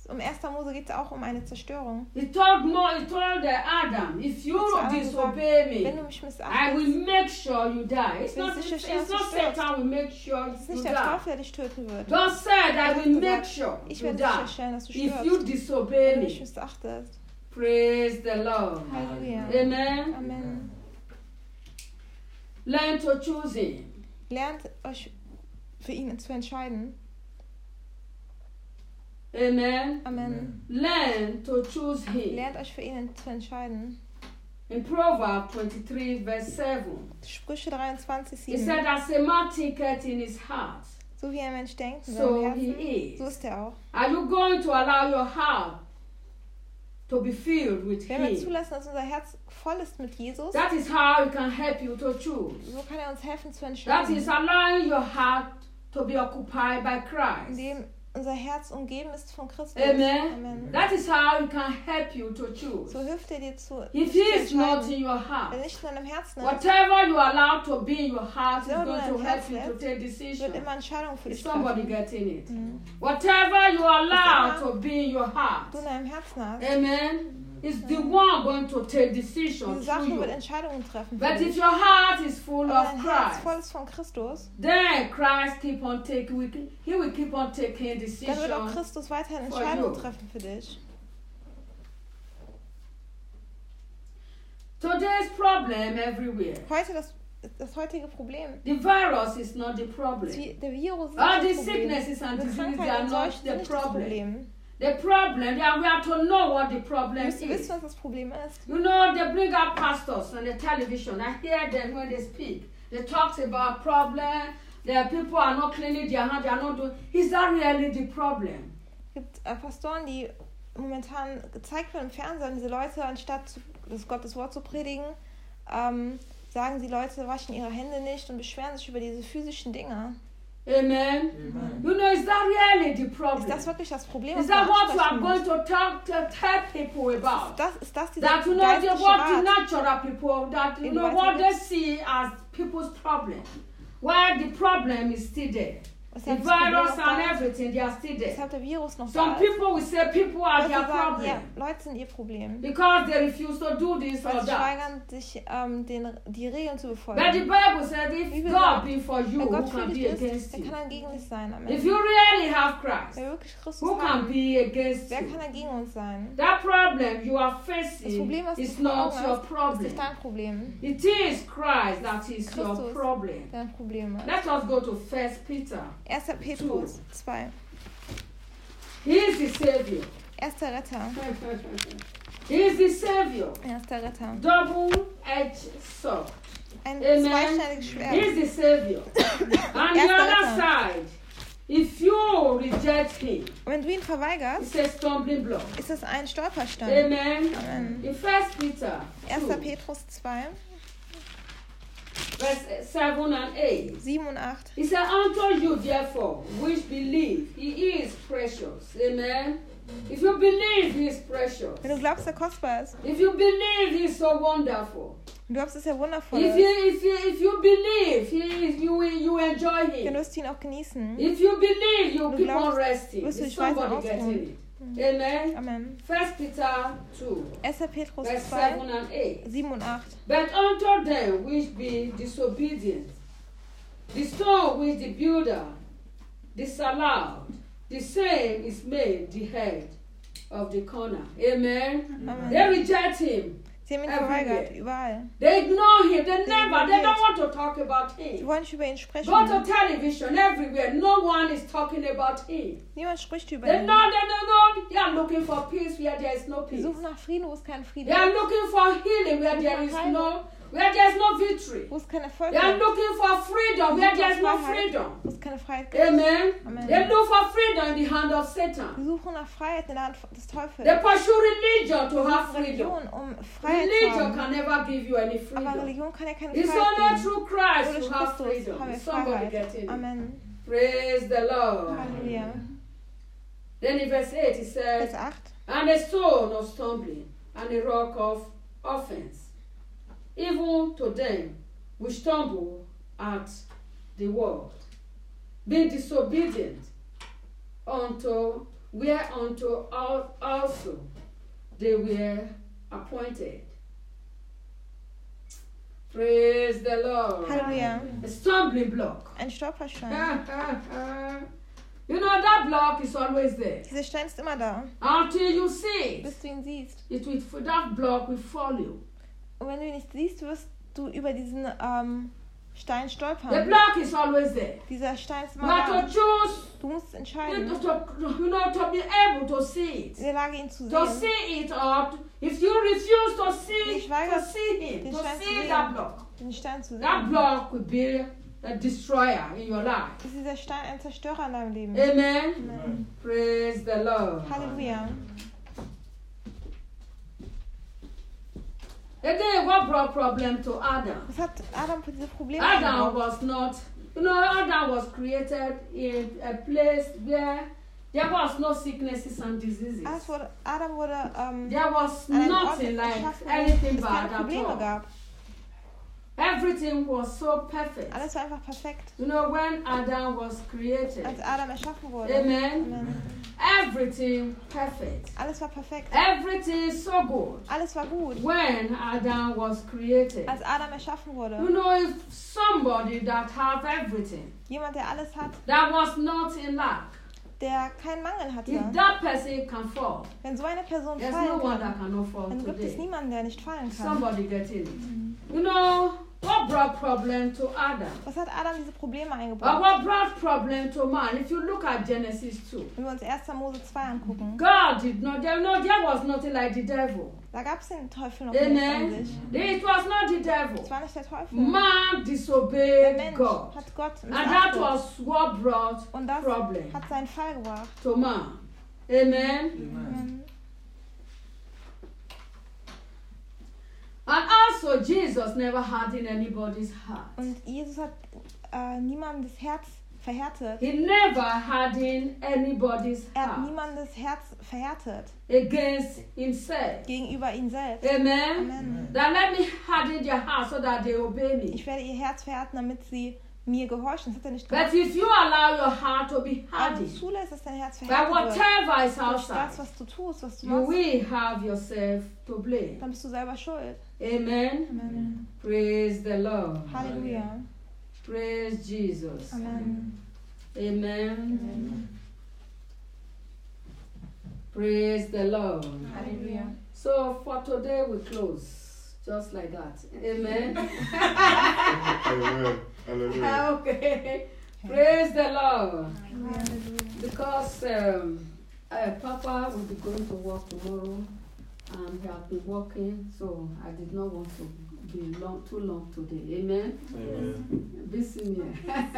um erster Mose geht es auch um eine Zerstörung. He told Mo, he told uh, Adam, if you Zu Adam disobey Wenn du me, mich I missachtest, will make sure you die. It's Will not, it's, sicherstellen, it's dass not du stirbst. Satan will make sure es ist you nicht der die. Teufel, der dich töten wird. God said, I Er hat will make gesagt, sure ich you werde die. sicherstellen, dass du If stirbst, you disobey wenn du mich me. missachtest. Praise the Lord. Halleluja. Amen. Amen. Learn to choose him. Lernt euch für ihn zu entscheiden. Amen. Amen. Learn to choose him. Lernt euch für ihn zu entscheiden. In Proverbs twenty-three, verse seven, Sprüche dreiundzwanzig, he sieben. said, as a man thinketh in his heart, So wie ein Mensch denkt in so seinem he Herzen, so is. ist er auch. Are you going to allow your heart to be filled with Wenn wir him? zulassen, dass unser Herz voll ist mit Jesus, That is how he can help you to choose. so kann er uns helfen zu That entscheiden. is allowing your heart to be occupied by Christ. Indem unser Herz umgeben ist von Christus. Amen. Amen. That is how he can help you to choose. So hilft er dir zu, If dich he zu is not entscheiden. in your Wenn heart, nicht in deinem Herzen ist, whatever you allow to be in your heart is So, going du to dein help Herz you to lässt, take wird decisions. immer Entscheidungen für Is dich somebody treffen. getting it? Mhm. Whatever you allow immer to be in your heart, Du in deinem Herzen hast. amen, is the one going to take Diese decisions through Sache wird you. Entscheidungen treffen für But if dich. your heart is full Wenn of dein Herz voll Christ, ist von Christus, then Christ keep on taking, we can- he will keep on taking dann wird auch decisions. Christus weiterhin for Entscheidungen you. treffen für dich. Today's problem everywhere. Heute das, das heutige Problem. The virus is not the Das, problem. Vi- der Virus ist All nicht the das Problem. sicknesses and Die diseases, they Krankheiten are und not Seuchen the sind nicht das problem. Problem. The problem, yeah, we have to know what the Wir problem müssen is. wissen, was das Problem ist. You know, they bring out pastors on the television. I hear them when they speak. They talk about problem. The people are not cleaning their hands. They are not doing. Is that really the problem? Es gibt äh, Pastoren, die momentan gezeigt werden im Fernsehen. Diese Leute, anstatt zu, das Gottes Wort zu predigen, ähm, sagen die Leute, waschen ihre Hände nicht und beschweren sich über diese physischen Dinge. Amen. Amen. You know, is that really the problem? Ist das wirklich das Problem, Is was that man what you are ansprechen going muss? to talk to tell people about? Das, ist das dieser That you know, the, geistliche what the Rat? natural people, that you In know Weite what they gibt's- see as people's problem, while the problem is still there. The Weshalb das Problem virus noch and da ist, everything, they are still there. weshalb der Virus noch Some da ist. people will say people are Leute their sagen, problem ja, Leute sind ihr Problem. because they refuse to do this Weil or sie that. schweigern, sich ähm, den, die Regeln zu But the befolgen. Bible said, if Bibel God sagt, be for you, Wenn who Gott für can dich be ist, against dann you? kann er gegen dich sein. Amen. If you really have Christ, Wer wirklich Christus who can haben, be against wer you? kann er gegen uns sein? That problem you are Das facing Problem, was du is vor not Augen your hast, ist problem. nicht dein Problem. It is Christ that is your Christus. problem. Dein Problem ist. Let us go to First Peter. erster Petrus zwei. He is the Savior. Erster Retter. He is the Savior. Erster Retter. Double-edged sword. Ein Amen. zweischneidiges He Schwert. is the Savior. On the Erster other Retter. side, if you reject him, Und wenn du ihn verweigerst, it's a stumbling block. ist es ein Stolperstein. Amen. Amen. In First Peter erster two, Petrus zwei, verse seven and eight. sieben und acht. He said, unto you therefore, which believe, he is precious. Amen. If you believe, he is precious. Wenn du glaubst, dass er kostbar ist, If you believe, he is so wonderful. und du glaubst, dass er wundervoll If ist, you, if you, if you believe, he is, you will, you enjoy dann him. wirst du ihn auch genießen. If you believe, you Du keep on glaubst, resting. wirst du Is dich weiter somebody getting ausruhen. it? Amen. Amen. First Peter two, erster Petrus verse zwei, seven and eight. sieben und acht. But unto them which be disobedient, the stone which the builder disallowed, the same is made the head of the corner. Amen. Amen. They reject him. Sie haben ihn Everywhere. verweigert, überall. They ignore him. They never, they ignoriert. don't want to talk about Sie him. wollen nicht über ihn sprechen. Go to television everywhere. No one is talking about him. Niemand spricht über They ihn. know, they know, no. They are looking for peace where there is no Sie peace. suchen nach Frieden, wo es keinen Frieden They are gibt. looking for healing where there is no, where there is no victory. Wo es keinen Erfolg They are gibt. looking for freedom where there is no freedom. Wo es keine Freiheit gibt. Amen. Amen. They look for freedom in the hand of Sie Satan. suchen nach Freiheit in der Hand des Teufels. They pursue religion to Sie have suchen freedom. Religion, um Freiheit zu Religion haben. can never give you any Aber freedom. Religion kann ja keine It's Freiheit only geben. through Nur Christ durch you have Christus freedom. haben wir Is somebody Freiheit. getting it? Amen. Praise the Lord. Halleluja. Then in verse eight it Vers says, acht. and a stone of stumbling, and a rock of offense, even to them which stumble at the word, being disobedient unto whereunto al- also they were appointed. Praise the Lord. Halleluja. A stumbling block. Ein Stolperstein. You know, that block is always there. Dieser Stein ist immer da, Until you see it, bis du ihn siehst. it will, that block will fall you. Und wenn du ihn nicht siehst, wirst du über diesen ähm, Stein The stolpern. block is always there. Dieser Stein ist You immer have da. to choose, Du musst you entscheiden, know, to, you know, to be able to see it. in der Lage, ihn zu To sehen. see it, or if you refuse to see, Ich weigere, to see him, den to Stein zu see sehen. that block, Den Stein zu that sehen. block will be a destroyer in your life. Ist dieser Stein ein Zerstörer in deinem Leben? Amen. Amen. Praise the Lord. Halleluja. Again, what brought problem to Adam? Was hat Adam für diese Probleme Adam eingebaut? was not, you know, Adam was created in a place where there was no sicknesses and diseases. Alles wurde, Adam wurde ähm, There was an einem Ort nothing like geschaffen, wo anything es keine bad at Probleme all. gab. Everything was so perfect. Alles war einfach perfekt, You know, when Adam was created, als Adam erschaffen wurde. amen, Amen. everything perfect. Alles war perfekt. Everything so good. Alles war gut, When Adam was created, als Adam erschaffen you wurde. know, if somebody that have everything, Jemand, der alles hat, that was not in lack, der keinen Mangel hatte. if that person can fall, Wenn so eine Person there's no fallen one that kann, cannot fall dann gibt es today. niemanden, der nicht fallen kann. Somebody getting it. You know, what brought problem to Adam? Was hat Adam diese Probleme But eingebaut? what brought problem to man? If you look at Genesis two, Wenn wir uns erster Mose zwei angucken, God did not, there, no, there was nothing like the devil. da gab es den Teufel noch nicht an Amen. sich. It was not the devil. Es war nicht der Teufel. Man Der disobeyed Mensch God. hat Gott And that missachtet. was what brought Und das problem hat seinen Fall gebracht. to man. Amen. Amen. And also Jesus never had in anybody's heart. Und Jesus hat äh, niemandem das Herz verhärtet. He never had in anybody's Er hat heart niemandem das Herz verhärtet against himself. gegenüber ihm selbst. Amen. Amen. Then let me harden their heart so that they obey me. Ich werde ihr Herz verhärten, damit sie mir gehorchen. Das hat er nicht But gemacht. if you allow your heart to be Aber du hardened zulässt, dass dein Herz by verhärtet wird. whatever is Durch outside, das, was du tust, was du you machst, will have yourself to blame. dann bist du selber schuld. Amen. Amen. Praise the Lord. Halleluja. Praise Jesus. Amen. Amen. Praise the Lord. Halleluja. So for today we close just like that. Amen. Amen. Hallelujah. Okay. Praise the Lord. Halleluja. Because um, uh, Papa will be going to work tomorrow and he has been working, so I did not want to be long, too long today. Amen. Amen. Busy me.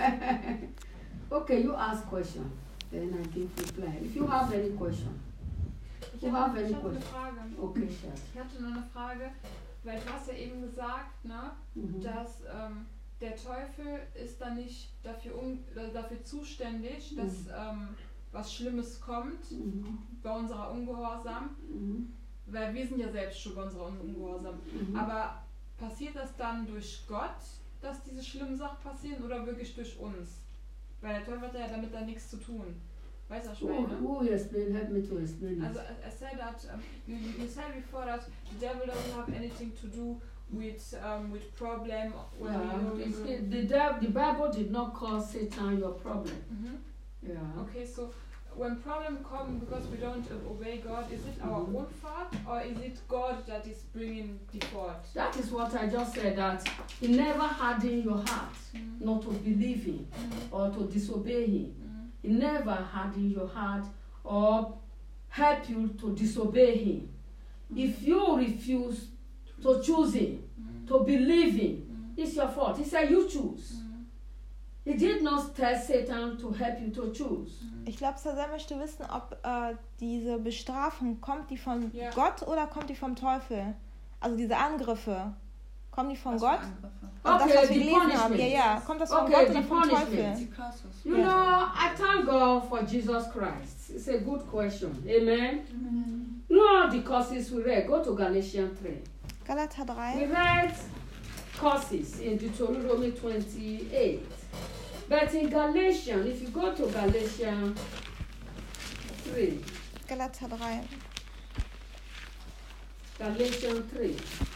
Okay, you ask question, then I give reply. If you have any question. Ich You habe have any ich habe eine question? Frage. Okay, Chef. Ich hatte nur eine Frage, weil du hast ja eben gesagt, ne, Mhm. dass ähm, der Teufel ist dann nicht dafür, um, äh, dafür zuständig, dass ähm, was Schlimmes kommt Mhm. bei unserer Ungehorsam, Mhm. weil wir sind ja selbst schon bei unserer Ungehorsam. Mhm. Aber passiert das dann durch Gott, dass diese schlimmen Sachen passieren oder wirklich durch uns? Weil der Teufel hat ja damit dann nichts zu tun. Weißt du, was ich Who, meine? who will explain? Help me to explain it. Also I said that um, you, you said before that the devil doesn't have anything to do with um, with problem when Yeah, we it's- know it- the, dev- the Bible did not call Satan your problem. Mhm. Yeah. Okay, so when problem come because we don't obey God, is it our Mhm. own fault or is it God that is bringing the fault? That is what I just said, that he never had in your heart Mhm. not to believe him Mhm. or to disobey him. Mhm. He never had in your heart or help you to disobey him. If you refuse to choose him, Mhm. to believe him, Mhm. it's your fault. He said you choose. Mhm. He did not tell Satan to help you to choose. Ich glaube, Sazan möchte wissen, ob äh, diese Bestrafung, kommt die von Ja. Gott oder kommt die vom Teufel? Also diese Angriffe, kommen die von Was für Gott? Angriffe? Also Okay, das, was wir the gelesen haben, ja, punishment. ja. Kommt das von Okay, Gott the oder vom punishment. Teufel? Die Curses. You Yeah. know, I thank God for Jesus Christ. It's a good question. Amen. You know the courses we read. Go to Galatians three. Galater We drei. read courses in Deuteronomy twenty-eight. But in Galatians, if you go to Galatians, three. Galater drei. Galatians three.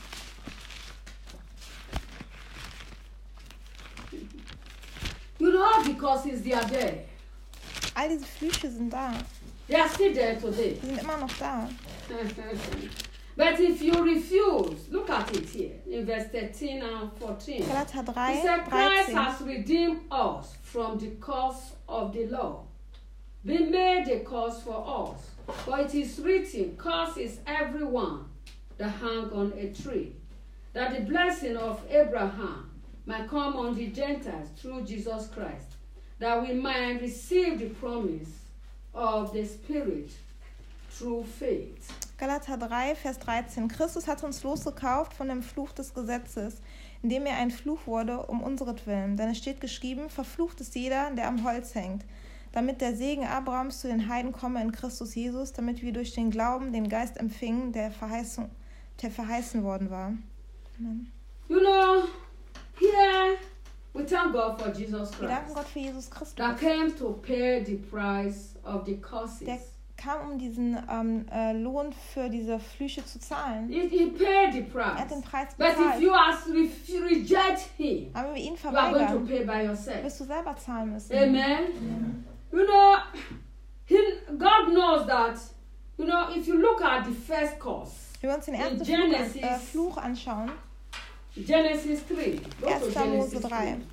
You know, because it's their day. All diese Flüche sind da. They are still there today. Die sind immer noch da. But if you refuse, look at it here in verse thirteen and fourteen. Galater He drei, said, Christ dreizehn. has redeemed us from the curse of the law, been made a curse for us. For it is written, curse is everyone that hang on a tree, that the blessing of Abraham might come on the Gentiles through Jesus Christ, that we might receive the promise of the Spirit through faith. Galater drei, Vers dreizehn. Christus hat uns losgekauft von dem Fluch des Gesetzes, indem er ein Fluch wurde um unseretwillen. Denn es steht geschrieben, verflucht ist jeder, der am Holz hängt, damit der Segen Abrahams zu den Heiden komme in Christus Jesus, damit wir durch den Glauben den Geist empfingen, der verheißen, der verheißen worden war. Amen. You know, here we thank God for Jesus Wir danken Christ Gott für Jesus Christus, that came to pay the price of the der curses. kam, um diesen ähm, äh, Lohn für diese Flüche zu zahlen. He, he paid the Er hat price. den Preis But if bezahlt. you are if you reject him, Aber wenn wir ihn you are going to verweigern, pay by yourself. wirst du selber zahlen müssen. Amen. You know, he, God knows that. You know, if you look at the first curse, Wenn wir uns den ersten In Fluch, an, Genesis- äh, Fluch anschauen, Genesis three. Go to erster Mose Genesis drei. three.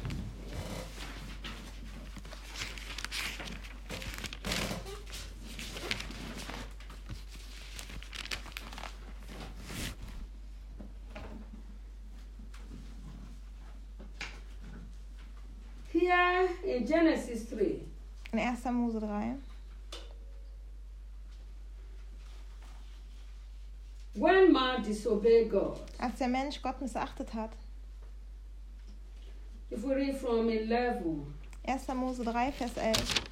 Here in Genesis three, In erster Mose drei. when man disobeyed God, Als der Mensch Gott missachtet hat. if we read from eleven, erster Mose drei, Vers elf.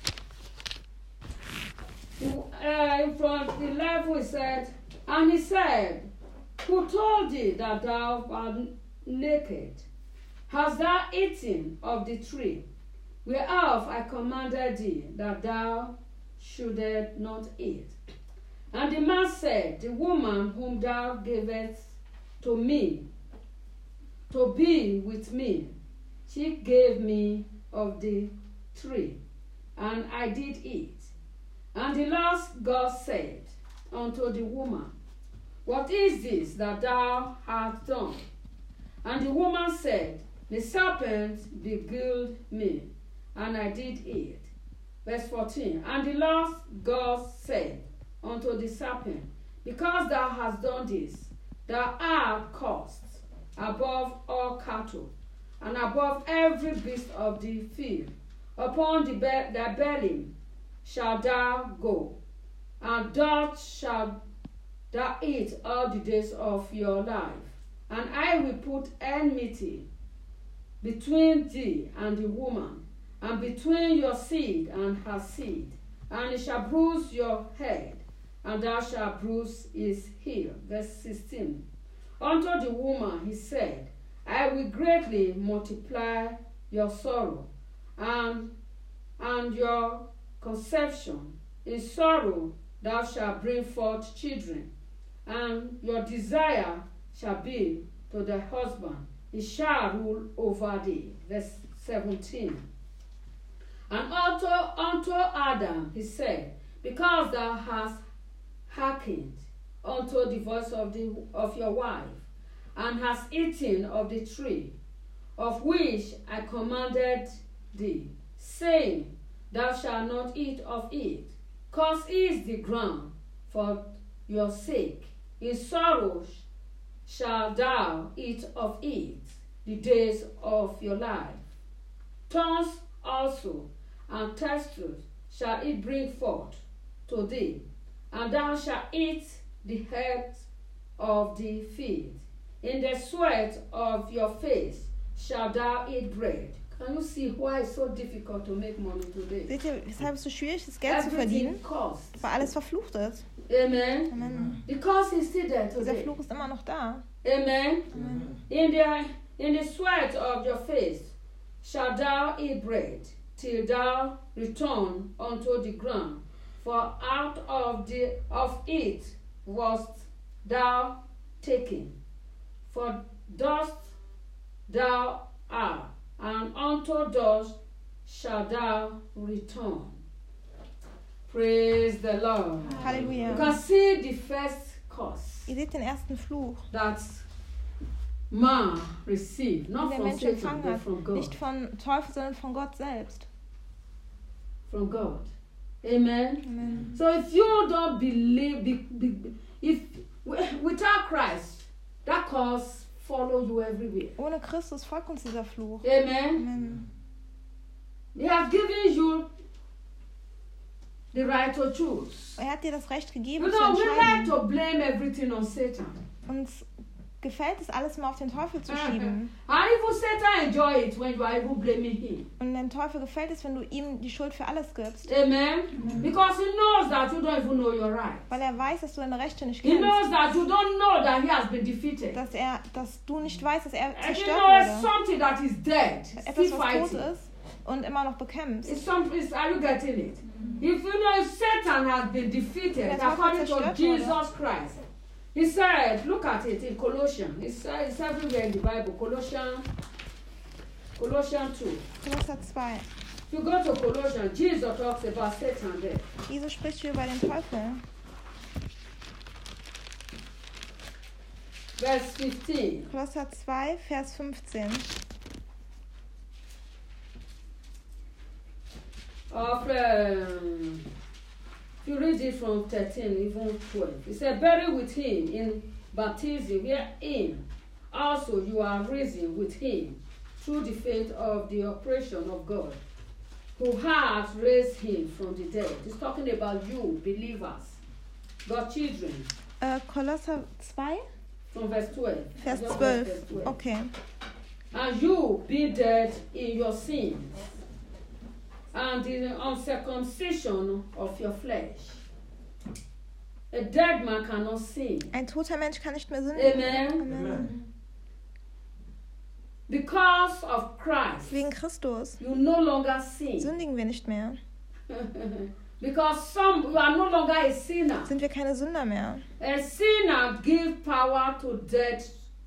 uh, from eleven it said, and he said, who told thee that thou art naked? Hast thou eaten of the tree whereof I commanded thee that thou shouldest not eat? And the man said, the woman whom thou gavest to me, to be with me, she gave me of the tree, and I did eat. And the Lord God said unto the woman, what is this that thou hast done? And the woman said, the serpent beguiled me, and I did eat. Verse fourteen, and the Lord God said unto the serpent, because thou hast done this, thou art cursed above all cattle, and above every beast of the field. Upon the be- thy belly shalt thou go, and dust shalt thou eat all the days of your life. And I will put enmity between thee and the woman, and between your seed and her seed, and it shall bruise your head, and thou shalt bruise his heel. Verse sixteen. Unto the woman he said, I will greatly multiply your sorrow, and and your conception. In sorrow thou shalt bring forth children, and your desire shall be to the husband. He shall rule over thee. Verse seventeen. And unto, unto Adam he said, because thou hast hearkened unto the voice of, the, of your wife, and hast eaten of the tree, of which I commanded thee, saying, thou shalt not eat of it. Cursed is the ground for your sake. In sorrow shalt thou eat of it the days of your life. Thorns also and thistles shall it bring forth to thee, and thou shalt eat the herbs of the field. In the sweat of your face shalt thou eat bread. Can you see why it's so difficult to make money today? Seht ihr, weshalb es so schwierig ist, Geld zu Everything verdienen? costs. Weil alles verflucht ist. Amen. Amen. The cost is still there Dieser today. Fluch ist immer noch da. Amen. Amen. In the in the sweat of your face shalt thou eat bread, till thou return unto the ground, For out of the of it wast thou taken, for dust thou art, and unto dust shalt thou return. Praise the Lord. Halleluja. You can see the first curse Ihr seht den ersten Fluch, that man received, den not der from Mensch Satan, empfangen but hat. from God. Nicht von Teufel, sondern von Gott selbst. From God. Amen. Amen. So if you don't believe, be, be, if without Christ, that curse follow you everywhere. Ohne Christus folgt uns dieser Fluch. Amen. Amen. He has given you the right to choose. Er hat dir das Recht gegeben You zu know, we like entscheiden. to blame everything on Satan. Uns gefällt es, alles mal auf den Teufel zu schieben. And even Satan enjoy it when you are even blaming him. Und dem Teufel gefällt es, wenn du ihm die Schuld für alles gibst. Amen. Because he knows that you don't even know your right. Weil er weiß, dass du deine Rechte nicht He knows kennst. that you don't know that he has been defeated. Dass, er, dass du nicht weißt, dass er And you zerstört know it's wurde. something that is dead, Etwas, still was tot fighting. ist und immer noch bekämpfst. It's some, it's, are you getting it? If you know if Satan has been defeated Wenn der according Teufel to zerstört Jesus Christ, he said, look at it in Colossians. It's, uh, it's everywhere in the Bible. Colossians, Colossians two. Kolosser zwei. If you go to Colossians, Jesus talks about Satan there. Jesus spricht hier über den Teufel. Verse fifteen. Kolosser zwei, Vers fünfzehn. Of um, if you read it from thirteen, even twelve, it said, buried with him in baptism, wherein also you are risen with him through the faith of the operation of God, who has raised him from the dead. He's talking about you, believers, God's children, Äh, Kolosser zwei, from verse twelve. Vers Just zwölf. verse twelve. Okay. And you be dead in your sins, and in the uncircumcision of your flesh. A dead man cannot sin. Ein toter Mensch kann nicht mehr sündigen. Amen. Amen. Because of Christ, Wegen Christus you no longer sin. sündigen wir nicht mehr. Because some you are no longer a sinner. Sind wir keine Sünder mehr. A sinner gives power to death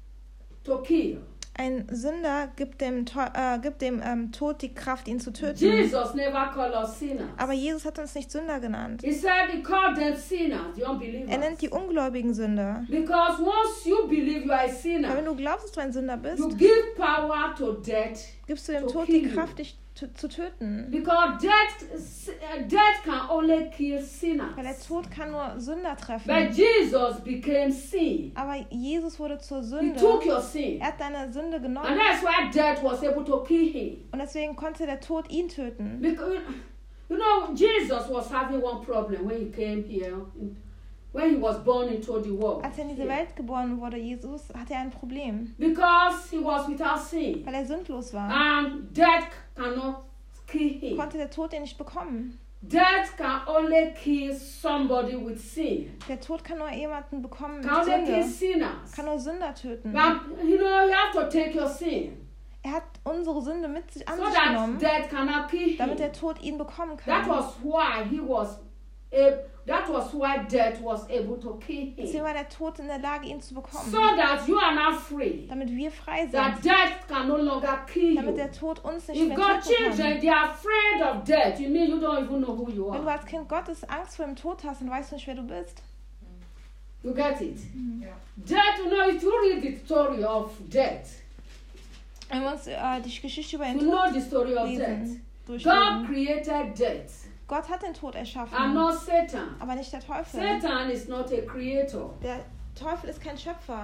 to kill. Ein Sünder gibt dem, Teu- äh, gibt dem ähm, Tod die Kraft, ihn zu töten. Jesus never called us sinners. Aber Jesus hat uns nicht Sünder genannt. He said he called them sinners, the unbelievers. Er nennt die ungläubigen Sünder. Because once you believe you are a Aber sinner, wenn du glaubst, dass du ein Sünder bist, you give power to death. gibst du dem to Tod kill die you. Kraft, dich zu, zu töten. Because death, uh, death can only kill sinners. Weil der Tod kann nur Sünder treffen. But Jesus became sin. Aber Jesus wurde zur He Sünde. took your sin. Er hat deine Sünde And genommen. that's why death was able to kill him. Und deswegen konnte der Tod ihn töten. Because, you know, Jesus was having one problem when he came here, when he was born into the world. Als er in diese Welt geboren wurde, Jesus, hatte er ein Problem. Because he was without sin. Weil er sündlos war. And death cannot kill him. Konnte der Tod ihn nicht bekommen. Death can only kill somebody with sin. Der Tod kann nur jemanden bekommen mit Can only kill Sünde. sinners. Kann nur Sünder töten. But, you know, you have to take your sin Er hat unsere Sünde mit sich an so sich that genommen, death cannot kill damit him. der Tod ihn bekommen That kann. was why he was a, that was why death was able to kill Deswegen him. war der Tod in der Lage, ihn zu bekommen. So that you are now free. Damit wir frei That sind. death can no longer kill Damit you. der Tod uns nicht If mehr God's töten children, kann. they are afraid of death, you mean you don't even know who you Wenn du are. als Kind Gottes Angst vor dem Tod hast, dann weißt du nicht, wer du bist. You get it? Ja. Death, you know, if you read the story of death, Wenn wir uns äh, die Geschichte über den you know Tod the story of death. lesen, God durchlesen. created death Gott hat den Tod and erschaffen, not Satan. aber nicht der Teufel. Satan is not a creator. Der Teufel ist kein Schöpfer.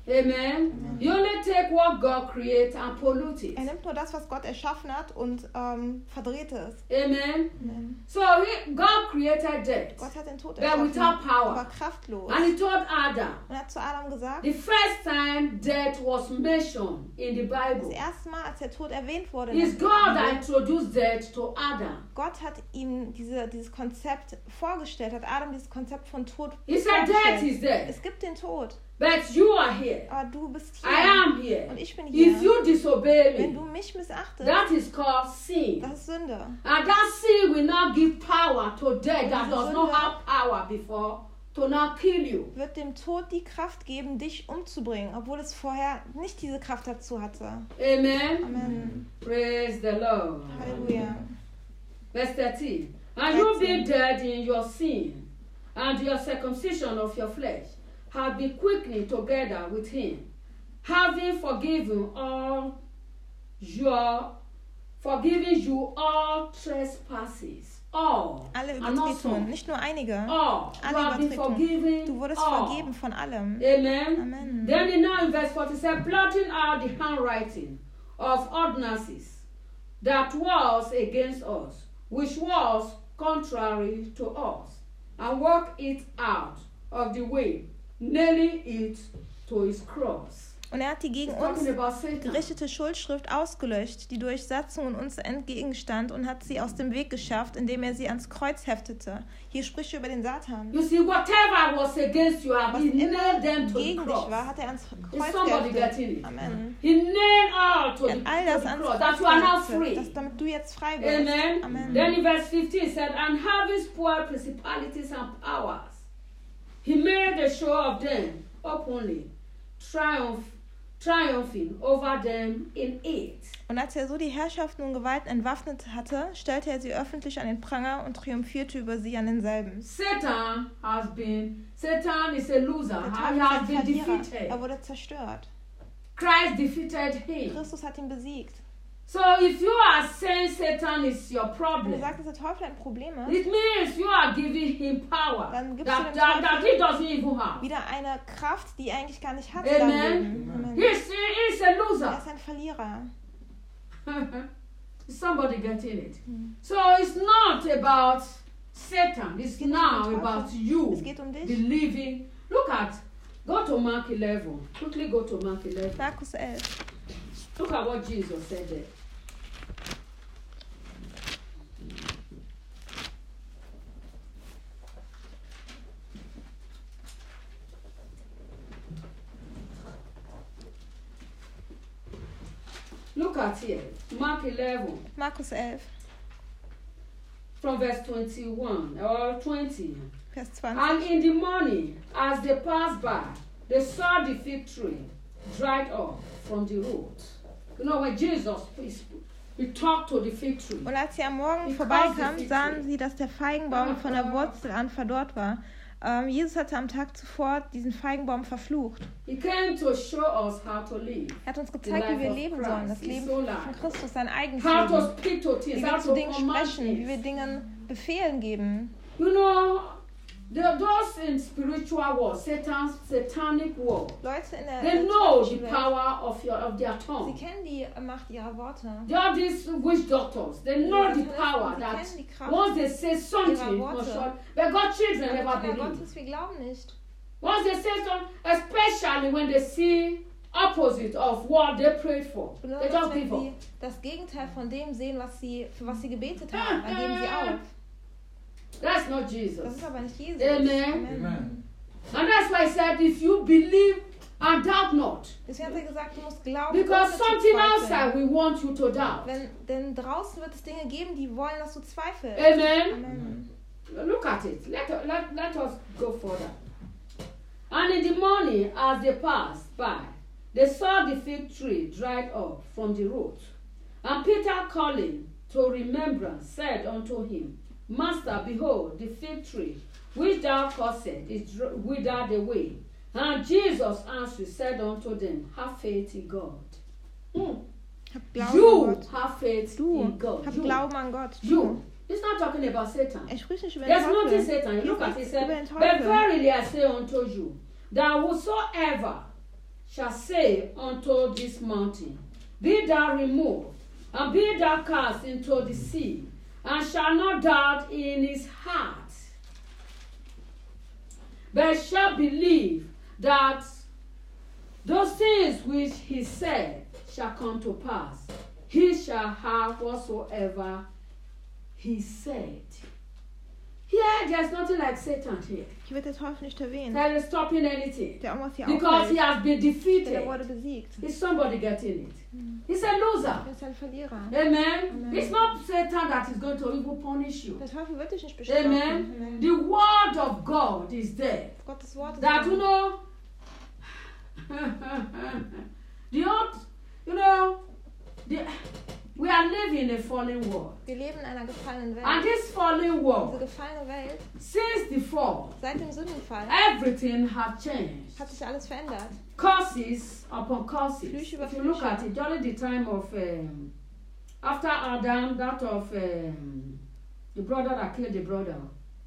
Amen. You only take what God creates and pollute it. Er nimmt nur das, was Gott erschaffen hat und ähm, verdreht es. Amen. Amen. So he, God created death Gott hat den Tod but erschaffen, without power. aber kraftlos. And he told Adam, Und er hat zu Adam gesagt, the first time death was mentioned in the das Bible, erste Mal, als der Tod erwähnt wurde, in it's der God that Bibel, introduced death to Adam. Gott hat ihm diese, dieses Konzept vorgestellt, hat Adam dieses Konzept von Tod He said, death vorgestellt. is death. Es gibt den Tod. But you are here. Aber du bist I hier. am here. Und ich bin hier. If you disobey Wenn me, du mich missachtest, that is called sin. das ist Sünde. And that sin will not give power to death that Diese does not Sünde- have power before to not kill you. Wird dem Tod die Kraft geben, dich umzubringen, obwohl es vorher nicht diese Kraft dazu hatte. Amen. Amen. Praise the Lord. Halleluja. Verse thirteen. And you be dead in your sin, and your circumcision of your flesh have been quickened together with him, having forgiven all your forgiven you all trespasses. All. Alle And not Übertretungen, some. nicht nur einige. All. You Alle have been forgiven. Übertretungen. Du wurdest all. vergeben von allem. Amen. Amen. Then in now in verse forty-seven, blotting out the handwriting of ordinances that was against us, which was contrary to us, and work it out of the way, nailing it to his cross. Und er hat die gegen It's uns talking about Satan. gerichtete Schuldschrift ausgelöscht, die durch Satzungen uns entgegenstand, und hat sie aus dem Weg geschafft, indem er sie ans Kreuz heftete. Hier spricht er über den Satan. You see, whatever was against you, Was he immer nailed them to the gegen dich war, cross. hat er ans Is Kreuz somebody geheftet. getting it? Amen. He nailed all to Er the, hat all to das the ans cross, Kreuz that you are now geheftet, free. dass, damit du jetzt frei wirst. Amen. Amen. Then in verse fifteen it said, and having spoiled principalities and powers, he made a show of them openly, triumph, triumphing over them in it. Und als er so die Herrschaften und Gewalten entwaffnet hatte, stellte er sie öffentlich an den Pranger und triumphierte über sie an denselben. Satan has been, Satan is a loser. Der He Teufel ist has ein been Verlierer. defeated. Er wurde zerstört. Christ defeated him. Christus hat ihn besiegt. So if you are saying Satan is your Wenn du problem, sagst, dass der Teufel ein Problem ist, it means you are giving him power Dann gibst that, du dem that, that he Teufel doesn't even have. wieder eine Kraft, die er eigentlich gar nicht hat. Amen. in deinem Leben. Amen. He's, he's a Er loser. ist ein Verlierer. Is somebody getting it? So it's not about Satan. It's geht nicht now um den about Teufel. you Es geht um dich. believing. Look at, go to Mark eleven. Quickly go to Mark eleven. Markus elf. Look at what Jesus said there. Look at here, Mark eleven, Markus elf, from verse twenty-one or twenty. Vers zwanzig. And in the morning, as they passed by, they saw the fig tree dried up from the root. You know, when Jesus, he, he talked to the fig tree. Und als sie am Morgen Wie vorbeikamen, krass die sahen Fig sie, dass der Feigenbaum von der Wurzel an verdorrt war. Ähm, Jesus hatte am Tag zuvor diesen Feigenbaum verflucht. He came to show us how to live. Er hat uns gezeigt, wie wir leben sollen. Das Leben von Christus, sein eigenes How to Leben. speak to things, Wie wir how zu to Dingen command sprechen, wie wir things. Dingen Befehlen geben. You know, the, those in spiritual war, Satan's satanic war, Leute in der, they in der know the teuflischen Welt, power of, your, of their sie tongue. kennen die Macht ihrer Worte. They are these witch doctors. They know the power Sie that kennen die Kraft once they say something, ihrer must Worte. shut. But God's children Aber never Kinder believe. Gottes, wir glauben nicht. Once they say something, especially when they see opposite of what they prayed for, they Besonders just wenn give up. sie das Gegenteil von dem sehen, was sie, für was sie gebetet haben, dann geben sie auf. That's not Das Jesus. ist aber nicht Jesus. Amen. Amen. And that's why I said, if you believe and doubt not, Deswegen hat er gesagt, du musst glauben, because ohne zu something zweifeln. outside will want you to doubt. Wenn, denn draußen wird es Dinge geben, die wollen, dass du zweifelst. Amen. Amen. Look at it. Let, let, let us go further. And in the morning, as they passed by, they saw the fig tree dried up from the root. And Peter, calling to remembrance, said unto him, Master, behold, the fig tree which thou caused is dr- withered away. And Jesus answered, said unto them, Have faith in God. Hmm. Hab Glauben You an Gott. have faith Du, in God. hab You. Glauben an Gott. Du. You. He's not talking about Satan. Er spricht nicht über den There's Teufel. nothing Satan. Hier Look ist at it. He nichts said, über den But Teufel. verily I say unto you, that whosoever shall say unto this mountain, Be thou removed, and be thou cast into the sea, and shall not doubt in his heart, but shall believe that those things which he said shall come to pass, he shall have whatsoever he said. Here, there's nothing like Satan here. Hier wird der Teufel nicht erwähnt. That is stopping anything. Der irgendwas hier Because he aufhält. has been Denn er defeated. wurde besiegt. Is somebody getting it? He's a loser. Er ist ein Verlierer. Amen. Amen. It's not Satan that is going to even punish you. Der Teufel wird dich nicht bestrafen. Amen. Amen. The word of God is there. Gottes Wort ist That, you da. know, the old, you know, the, we are living in a fallen world. Wir leben in einer gefallenen And Welt. this fallen Diese world, gefallene Welt, since the fall, seit dem Sündenfall, everything has changed. hat sich alles verändert. Curses upon curses. Flüche über If you look Flüche. at it, during the time of, um, after Adam, that of um, the brother that killed the brother,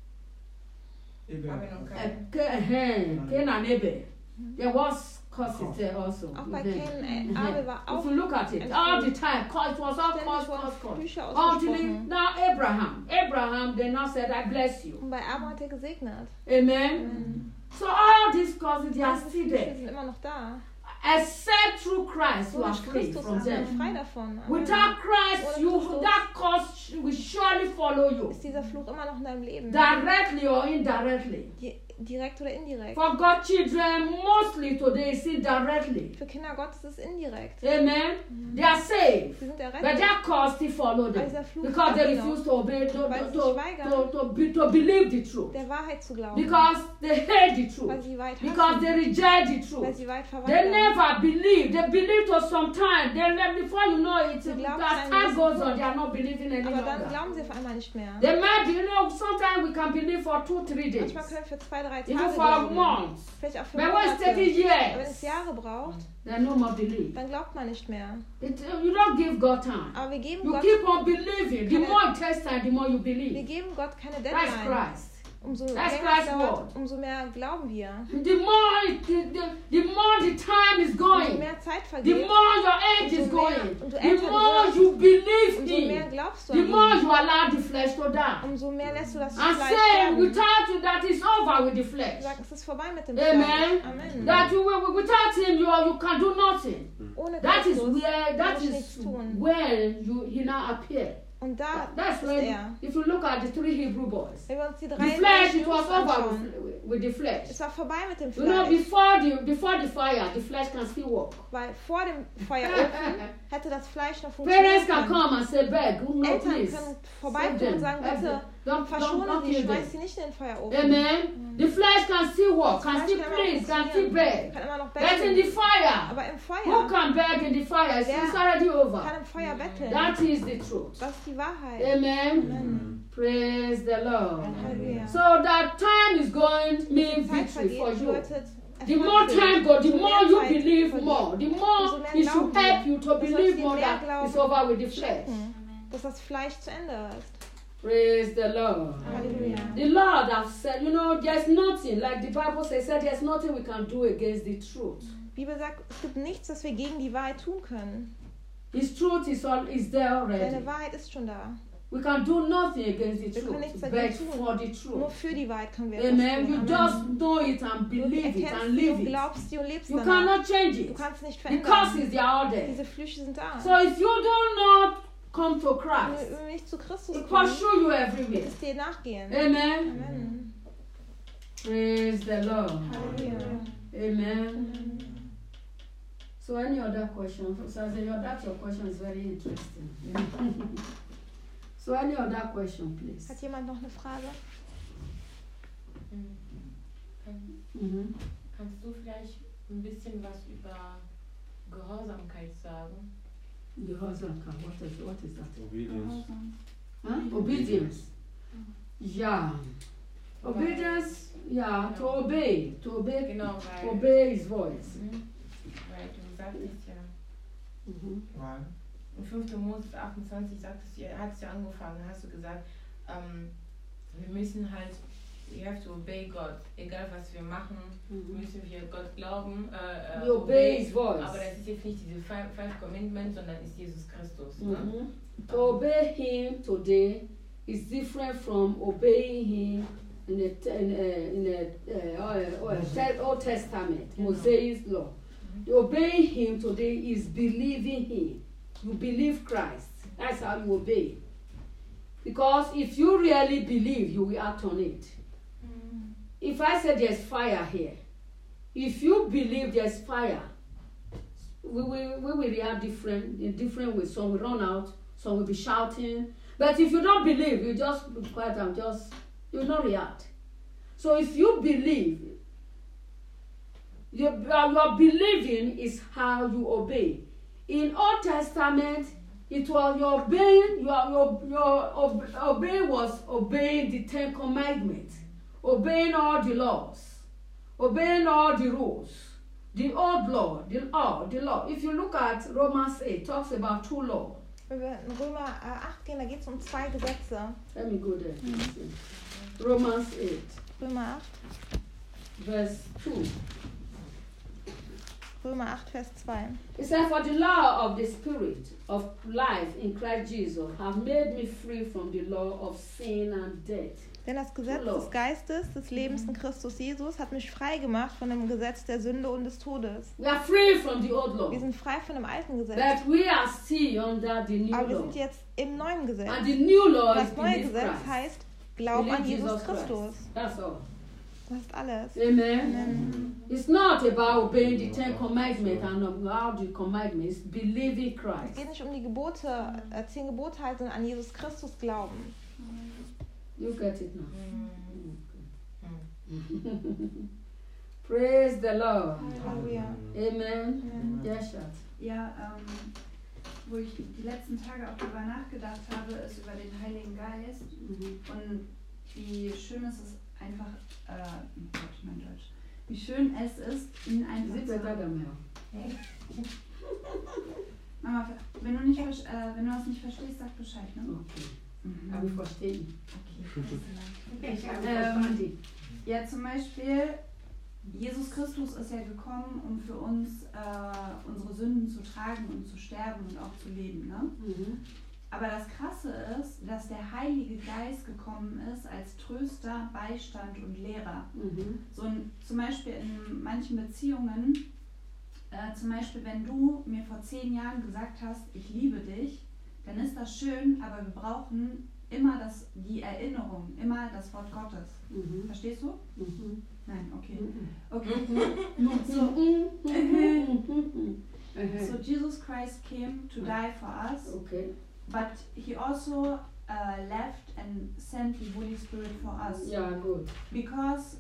Eben. Abel und uh, Kain. Cain Cain and Abel, there was curses there also. Auch bei Mhm. Cain und Mhm. Abel war auch If you look at it, ein all Fluch. the time, cause it was all Ständig cause, wurden cause, cause. Flüche Until it- ausgesprochen. now Abraham, Abraham, they now said, I bless you. Und bei Abraham hat er gesegnet. Amen. So all these causes, they are Diese still Flüche there. sind immer noch da. Except through Christ, you Nur are durch free Christus from ist man them. frei davon. Amen. Without Christ, Ohne you Christus that cause will surely follow you, ist dieser Fluch immer noch in deinem Leben. directly or indirectly. Di- Direkt oder indirekt. For God's children, mostly today, is indirectly. Für Kinder Gottes ist es indirekt. Amen. They are saved, Sie sind but errettet. that cause still follow Aber them dieser Fluch because they folgt ihnen refuse to obey, to, Weil sie to, sich to, weigern. to, to, be, to believe the truth, der Wahrheit zu glauben. because they hate the Weil truth, sie weit because hassen. they reject the Weil truth. sie weit They verweigern. never believe. They believe to some time. Then then before you know it, Sie glauben as an time einen goes gewissen on, they are not believing any Aber dann longer. glauben sie auf einmal nicht mehr. They might be, you know, sometimes we can believe for two, three days, Manchmal können wir für zwei, drei even Tage for a glauben. month. Vielleicht auch für But when it's Monate. taking Aber wenn es years, Jahre braucht, they no more believe. dann glaubt man nicht mehr. It, you don't give God time. Aber wir geben You Gott, keep on believing. The Keine- more it takes time, the more you wir believe. geben Gott keine That's Deadline. Christ. Umso That's länger es Christ's dauert, word. umso mehr glauben wir. The more, it, the, the, the more the time is Umso going, mehr Zeit the vergeht, more your age is Umso mehr- going, umso the älter du more wirst, you believe umso mehr Him. glaubst du The an more ihn. you allow the flesh to die. Umso mehr lässt du das And Fleisch say sterben. without you that it's over with the flesh. Sag, es ist vorbei mit dem Amen. Fleisch. Amen. That you will, without Him you, you can do nothing. Ohne That is Christus where that kannst du is nichts tun. when you He now appear. Und da That's ist when er. if you look at the three Hebrew boys, Wenn wir uns die the drei flesh it Jungs was over anschauen, with, with the flesh. es war vorbei mit dem You know, Fleisch. before the before the fire, the flesh can still walk. Weil vor dem Feuerofen hätte das Fleisch noch Parents funktioniert. can come and say, "Beg, no, Eltern please, können save vorbeikommen them. und sagen, Help bitte, them. Don't, don't, verschone don't sie, kill schmeiß them." sie nicht in den Feuerofen. Amen. The flesh can still walk, can Fleisch still kann immer please, noch can still funktionieren, beg. kann immer noch But in the betteln. fire, Aber im who Feuer can beg in the fire? It's Wer it's already over. kann im Feuer betteln. That is the truth. Das ist die Wahrheit. Amen. Amen. Praise the Lord. Halleluja. So that time is going to mean Zeit victory for vergeht, you. bedeutet The Erfolg more für time dich. goes, the Umso more mehr you Zeit believe vergeht. more. The Umso more mehr it should glauben wir. help you to Das soll believe dir more mehr that Glauben it's over with the flesh. schenken, dass das Fleisch zu Ende ist. Praise the Lord. Halleluja. The Lord has said, you know, there's nothing, like the Bible says, said there's nothing we can do against the truth. Die Bibel sagt, es gibt nichts, das wir gegen die Wahrheit tun können. His truth is all is there already. Deine Wahrheit ist schon da. We can do nothing against the Wir können truth, nichts but dagegen tun. for the Nur truth. für die Wahrheit können wir etwas Amen. tun. You Amen. just know it and Du believe it erkennst and sie live und it. glaubst sie und lebst You danach. cannot change Du it. kannst nicht The verändern. curses, they are all there. Diese Flüche sind da. So if you do not come to Wenn Christ, wir nicht zu Christus it kommen, pursue you wird everywhere. es dir nachgehen. Amen. Amen. Praise the Lord. Halleluja. Amen. So any other question? So I say, your, that your question is very interesting. So any other question, please? Hat jemand noch eine Frage? Kann, Mm-hmm. kannst du vielleicht ein bisschen was über Gehorsamkeit sagen? Gehorsam, what is, what is that? Obedience. Huh? Obedience. Yeah. Obedience, yeah, to obey. To obey, Genau, weil, obey his voice. Mhm. Weil du sagtest ja, Mm-hmm. Weil? in fünfter Mose achtundzwanzig sagtest du, hat es ja angefangen, hast du gesagt, ähm, wir müssen halt, we have to obey God. Egal was wir machen, Mm-hmm. müssen wir Gott glauben. Äh, äh, We obey his voice. Aber das ist jetzt nicht diese Five, five Commandments, sondern ist Jesus Christus. Ne? Mm-hmm. To obey him today is different from obeying him in the in, uh, in the uh, uh, uh, Old Testament, Mosaic law. To obey him today is believing him. You believe Christ. That's how you obey. Because if you really believe, you will act on it. If I say there's fire here, if you believe there's fire, we will, we will react different in different ways. Some will run out, some will be shouting. But if you don't believe, you just be quiet and just, you will not react. So if you believe, your, your believing is how you obey. In Old Testament, it was your obeying, your, your, your ob, obeying was obeying the Ten Commandments, obeying all the laws, obeying all the rules, the old law, the law, the law. If you look at Romans eight, it talks about two laws. Wenn wir in Römer acht gehen, da geht es um zwei Gesetze. Let me go there. Mm-hmm. Romans eight. Römer acht. Verse two. Römer acht, Vers zwei. It says, for the law of the Spirit of life in Christ Jesus have made me free from the law of sin and death. Denn das Gesetz des Geistes, des Lebens in Christus Jesus, hat mich frei gemacht von dem Gesetz der Sünde und des Todes. We are free from the old law. Wir sind frei von dem alten Gesetz. But we are still under the new Aber wir law. sind jetzt im neuen Gesetz. And the new law Das is neue believe Gesetz Christ. heißt Glauben an Believe Jesus Jesus Christus. Christ. That's all. Das ist alles. Amen. Amen. It's not about obeying the Ten Commandments and about the commandments, believing Es Christ. geht nicht um die Gebote, äh, zehn Gebote halten, sondern an Jesus Christus glauben. You get it now. Praise the Lord. Halleluja. Amen. Amen. Yes, Schatz. Ja, ähm, wo ich die letzten Tage auch darüber nachgedacht habe, ist über den Heiligen Geist Mhm. und wie schön es ist, einfach, äh, oh Gott, mein Deutsch, wie schön es ist, ihn Is einfach it zu better than mine? Mama, wenn du, nicht, ver- äh, wenn du das nicht verstehst, sag Bescheid, ne? Okay. Mhm. I will verstehen. Okay, Ich habe Ähm, verstanden. ja, zum Beispiel, Jesus Christus ist ja gekommen, um für uns äh, unsere Sünden zu tragen und zu sterben und auch zu leben, ne? Mhm. Aber das Krasse ist, dass der Heilige Geist gekommen ist als Tröster, Beistand und Lehrer. Mhm. So ein, zum Beispiel in manchen Beziehungen, äh, zum Beispiel wenn du mir vor zehn Jahren gesagt hast, ich liebe dich, dann ist das schön, aber wir brauchen immer das, die Erinnerung, immer das Wort Gottes. Mhm. Verstehst du? Mhm. Nein, okay. Mhm. Okay. So, So Jesus Christ came to die for us, okay. but he also uh, left and sent the Holy Spirit for us. Yeah, good. Because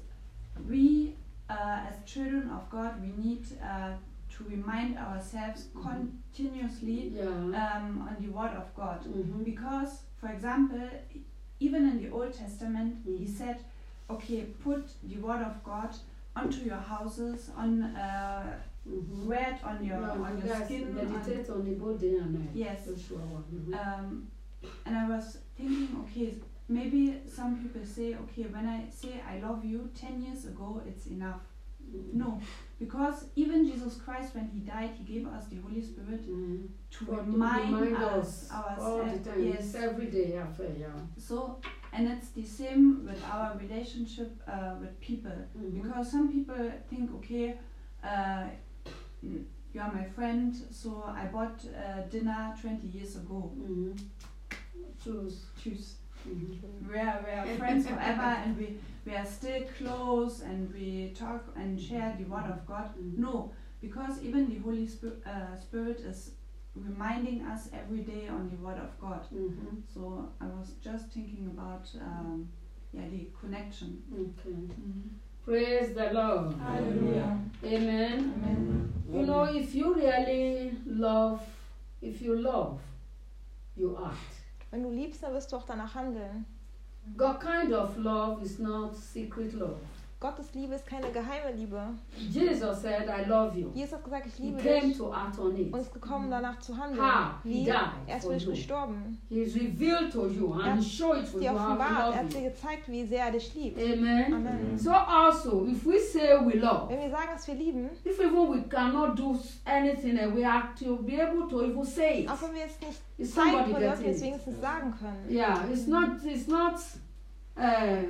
we, uh, as children of God, we need uh, to remind ourselves continuously Yeah. um, on the Word of God. Mhm. Because, for example, even in the Old Testament, he said, okay, put the Word of God onto your houses, on uh, Mhm. wear it on your Yeah, on you your guys skin. meditate on, on the both day and night. Yes. For sure. Mhm. um, and I was thinking, okay, maybe some people say, okay, when I say I love you ten years ago, it's enough. No, because even Jesus Christ, when he died, he gave us the Holy Spirit Mhm. to For to remind, remind us us all the ourselves. time. Yes. It's every day affair, yeah. So, and it's the same with our relationship uh, with people. Mhm. Because some people think, okay, uh, mm, you are my friend, so I bought uh, dinner twenty years ago. Mhm. Choose. Tschüss. Mhm. We are, we are friends forever and we, we are still close and we talk and share the word of God. Mhm. No, because even the Holy Spirit, uh, Spirit is reminding us every day on the word of God. Mhm. So I was just thinking about um, yeah, the connection. Okay. Praise the Lord. Hallelujah. Amen. Amen. You know, if you really love, if you love, you act. Wenn du liebst, dann wirst du auch danach handeln. God kind of love is not secret love. Gottes Liebe ist keine geheime Liebe. Jesus said, I love you. Jesus hat gesagt, ich He liebe came dich to act on it. und ist gekommen, danach zu handeln. How? He Wie? died Er ist for für dich you. gestorben. He's revealed to you Er and hat he showed it to dir you how he offenbart, er hat loves dir you. gezeigt, wie sehr er dich liebt. Amen. Amen. So also, if we say we love, Wenn wir sagen, dass wir lieben, if even we cannot do anything and we have to be able to even say it, auch wenn wir es nicht is zeigen somebody können, dass wir es getting it? wenigstens sagen können. Yeah, it's not, it's not uh,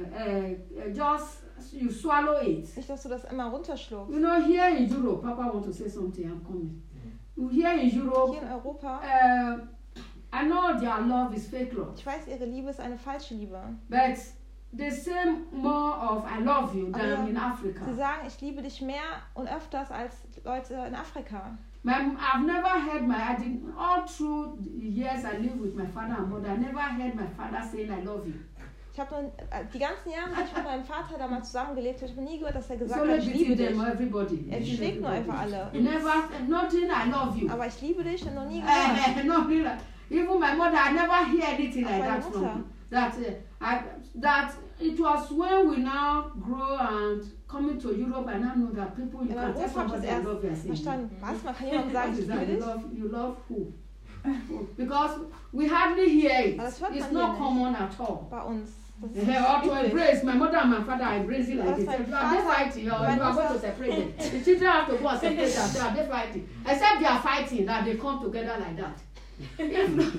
uh, just you swallow it. Nicht, dass du das immer runterschluckst. You know, here in Europe, Papa want to say something, I'm coming. Here in Europe, Hier in Europa, uh, I know their love is fake love. Ich weiß, ihre Liebe ist eine falsche Liebe. But they say more of I love you than Aber in Africa. Sie sagen, ich liebe dich mehr und öfters als Leute in Afrika. My, I've never heard my, I did, all through the years I lived with my father and mother, I never heard my father saying I love you. Ich habe die ganzen Jahre, die ich mit meinem Vater damals zusammengelebt habe, ich habe nie gehört, dass er gesagt So hat, ich liebe them, dich. everybody. Er schlägt nur einfach alle. He never, nothing I love you. Aber ich liebe dich, noch nie gehört. Uh, no, really. Even my mother, I never hear anything like Meine that Mutter. from that. Uh, I, that it was when we now grow and coming to Europe, I now know that people you In can tell Europa habe ich somebody das I love you. I erst say, verstanden. Was? Man kann jemandem sagen, what ich is that? liebe You dich? love, you love who? Because we hardly hear it. Aber das hört It's man not hier nicht. common at all. Bei uns. Das ist Yeah, or to üblich. embrace my mother and my father are embracing like Aber this. mein You are they Vater- fighting, or mein you are going to Vater- separate them. The children have to go and separate themselves. Are they fighting? Except they are fighting, that they come together like that. If not,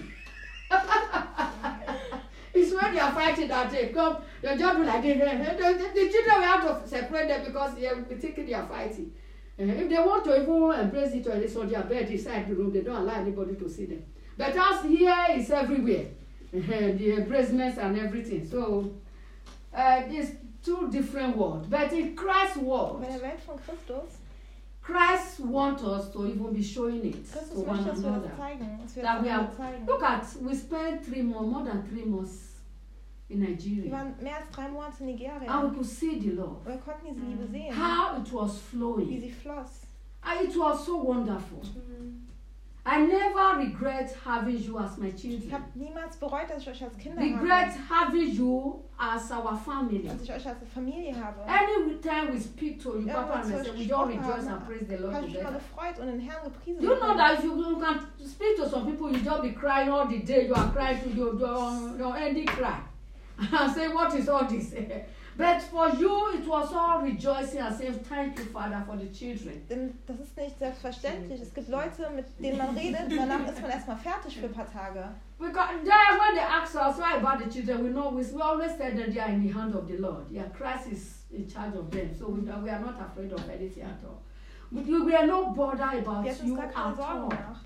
it's when they are fighting that they come, they just be like, the, the, the, the children will have to separate them because they will be thinking they are fighting. Uh, if they want to even embrace each other, it's on their bed inside the room. They don't allow anybody to see them. But us here is everywhere. Uh, the embracements and everything. So, uh, it's two different worlds. But in Christ's world, Bei der Welt von Christus, Christ wants us to even be showing it Christus to one möchte, dass wir another. das zeigen. Dass wir That das we are, einander zeigen. look at, we spent three months, more than three months in Wir Nigeria. waren mehr als drei Monate in Nigeria. And we could see the love. Und wir konnten diese Liebe sehen, How it was wie flowing. sie floss. And it was so wonderful. I never regret having you as my Ich children. habe niemals bereut, dass ich euch als Kinder Regret habe. having you as our family. Dass ich euch als Familie habe. Any time we speak to you, Ja, Papa and wenn wir myself, we gesprochen don't rejoice haben, and praise the Lord Habe ich mich mal together. gefreut und den Herrn gepriesen. Do you know that if you you can speak to some people, you just be crying all the day, you are crying to your, your, your ending cry. And say, what is all this? But for you, it was all rejoicing and saying, thank you, Father, for the children. Denn das ist nicht selbstverständlich. Es gibt Leute, mit denen man redet, danach ist man erstmal fertig für ein paar Tage. Because then when they ask us why about the children, we know we, we always tell them they are in the hand of the Lord. Yeah, Christ is in charge of them. So we, we are not afraid of anything at all. We, we are not bothered about Wir hatten uns you gar at keine Sorgen all. gemacht.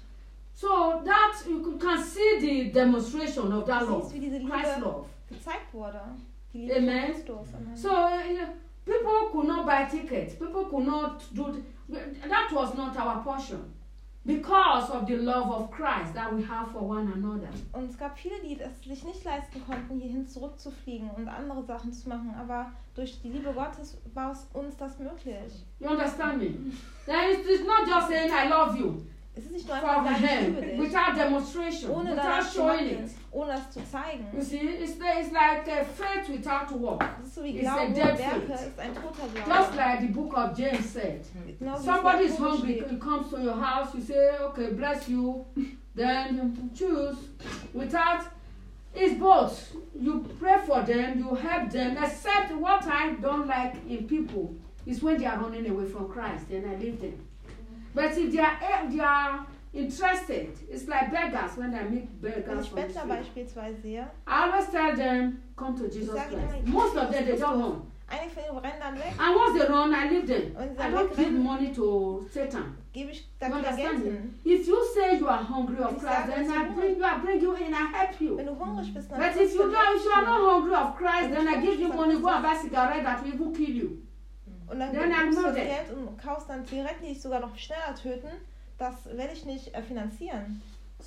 So that you can see the demonstration of that Du love, siehst, wie diese Christ's Liebe love. gezeigt wurde. Die Liebe Amen. von Christus. Amen. So uh, people could not buy tickets. People could not do. The, that was not our portion, because of the love of Christ that we have for one another. Und es gab viele, die es sich nicht leisten konnten, hierhin zurückzufliegen und andere Sachen zu machen. Aber durch die Liebe Gottes war es uns das möglich. You understand me? Then it's, it's not just saying I love you Es ist nicht nur einfach from sagen, ich liebe him dich, without demonstration, ohne without das zu showing machen, it. ohne das zu zeigen. You see, it's, it's like a faith without work. Das ist so wie It's a Glauben ohne dead Werke, faith. ist ein toter Just Glaube. like the book of James said. Genau wie es Somebody in is der Bibel hungry, steht. he comes to your house, you say, okay, bless you. Then you choose without, it's both. You pray for them, you help them, except what I don't like in people is when they are running away from Christ, then I leave them. But if they are, eh, they are interested, it's like beggars when I meet Wenn beggars ich from the Bettler street. beispielsweise sehe, I always tell them, come to Jesus sage Christ. immer, Most of them, they don't run. einige von ihnen rennen dann weg, And once they run, I leave them. Und sie I sagen, don't give wegrennen. money to Satan. gebe ich You dafür understand me? Geld. If you say you are hungry of Wenn ich Christ, sage, then dass I du bring you, I bring you in, I help you. Wenn du hungrig bist, dann But kriegst if you du don't, if you are Geld. not hungry of Christ, then I give you money, go and buy cigarette that will even kill you. Und dann Then I'm gibst du not das there. Geld und kaufst dann Zigaretten, die dich sogar noch schneller töten. Das werde ich nicht äh, finanzieren.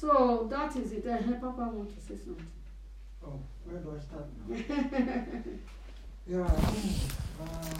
So that is it. Uh, Papa want to say something. Oh, where do I start now? Yeah, uh,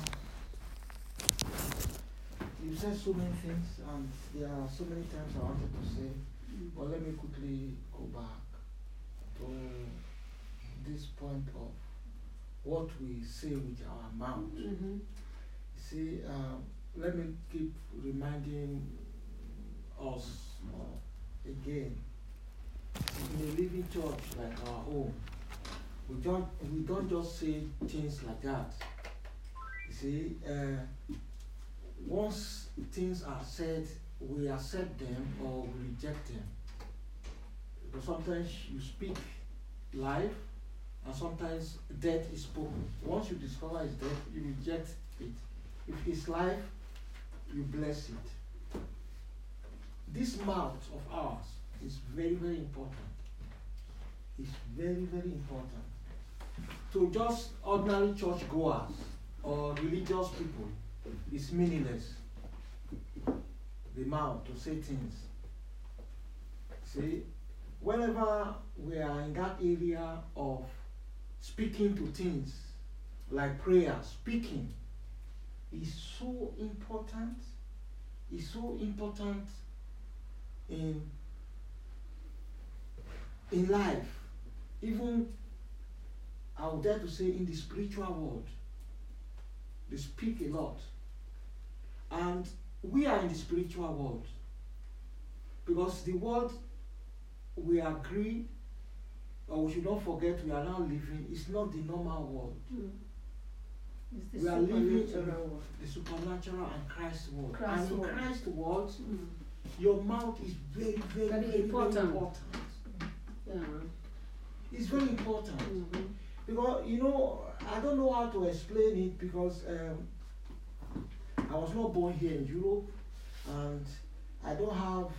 you said so many things, and there are so many times I wanted to say, but let me quickly go back to this point of what we say with our mouth. Mm-hmm. You see, uh, let me keep reminding us uh, again, in a living church like our home, we don't, we don't just say things like that. You see, uh, once things are said, we accept them or we reject them. Because sometimes you speak life, and sometimes death is spoken. Once you discover it's death, you reject it. If it's life, you bless it. This mouth of ours is very, very important. is very, very important. To just ordinary church goers or religious people, it's meaningless. The mouth to say things. See, whenever we are in that area of speaking to things, like prayer, speaking, is so important. Is so important in in life, even I would dare to say in the spiritual world. They speak a lot, and we are in the spiritual world because the world we agree, or we should not forget, we are now living is not the normal world. Mm. It's the We are living in supernatural world. the supernatural and Christ world. Christ and in world. Christ world, Mm. your mouth is very, very, Very very, important. very important. Yeah. It's very important. Mhm. Because, you know, I don't know how to explain it because um, I was not born here in Europe and I don't have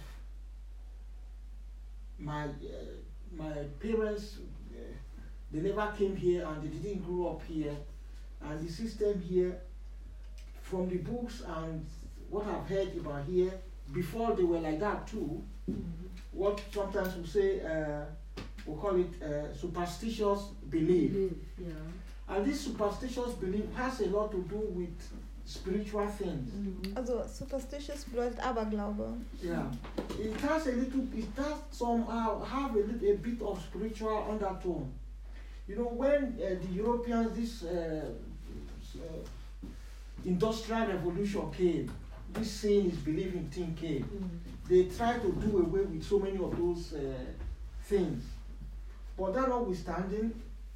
my uh, my parents, uh, they never came here and they didn't grow up here. And the system here, from the books and what I've heard about here, before they were like that too, what sometimes we say, uh, we call it uh, superstitious belief. Believe, yeah. And this superstitious belief has a lot to do with spiritual things. Mhm. Also superstitious bedeutet Aberglaube. Yeah. It has a little, it does somehow have a little a bit of spiritual undertone. You know, when uh, the Europeans, this uh, uh, industrial revolution came, this seeing is believing thing came, Mm. they tried to do away with so many of those uh, things. But that notwithstanding,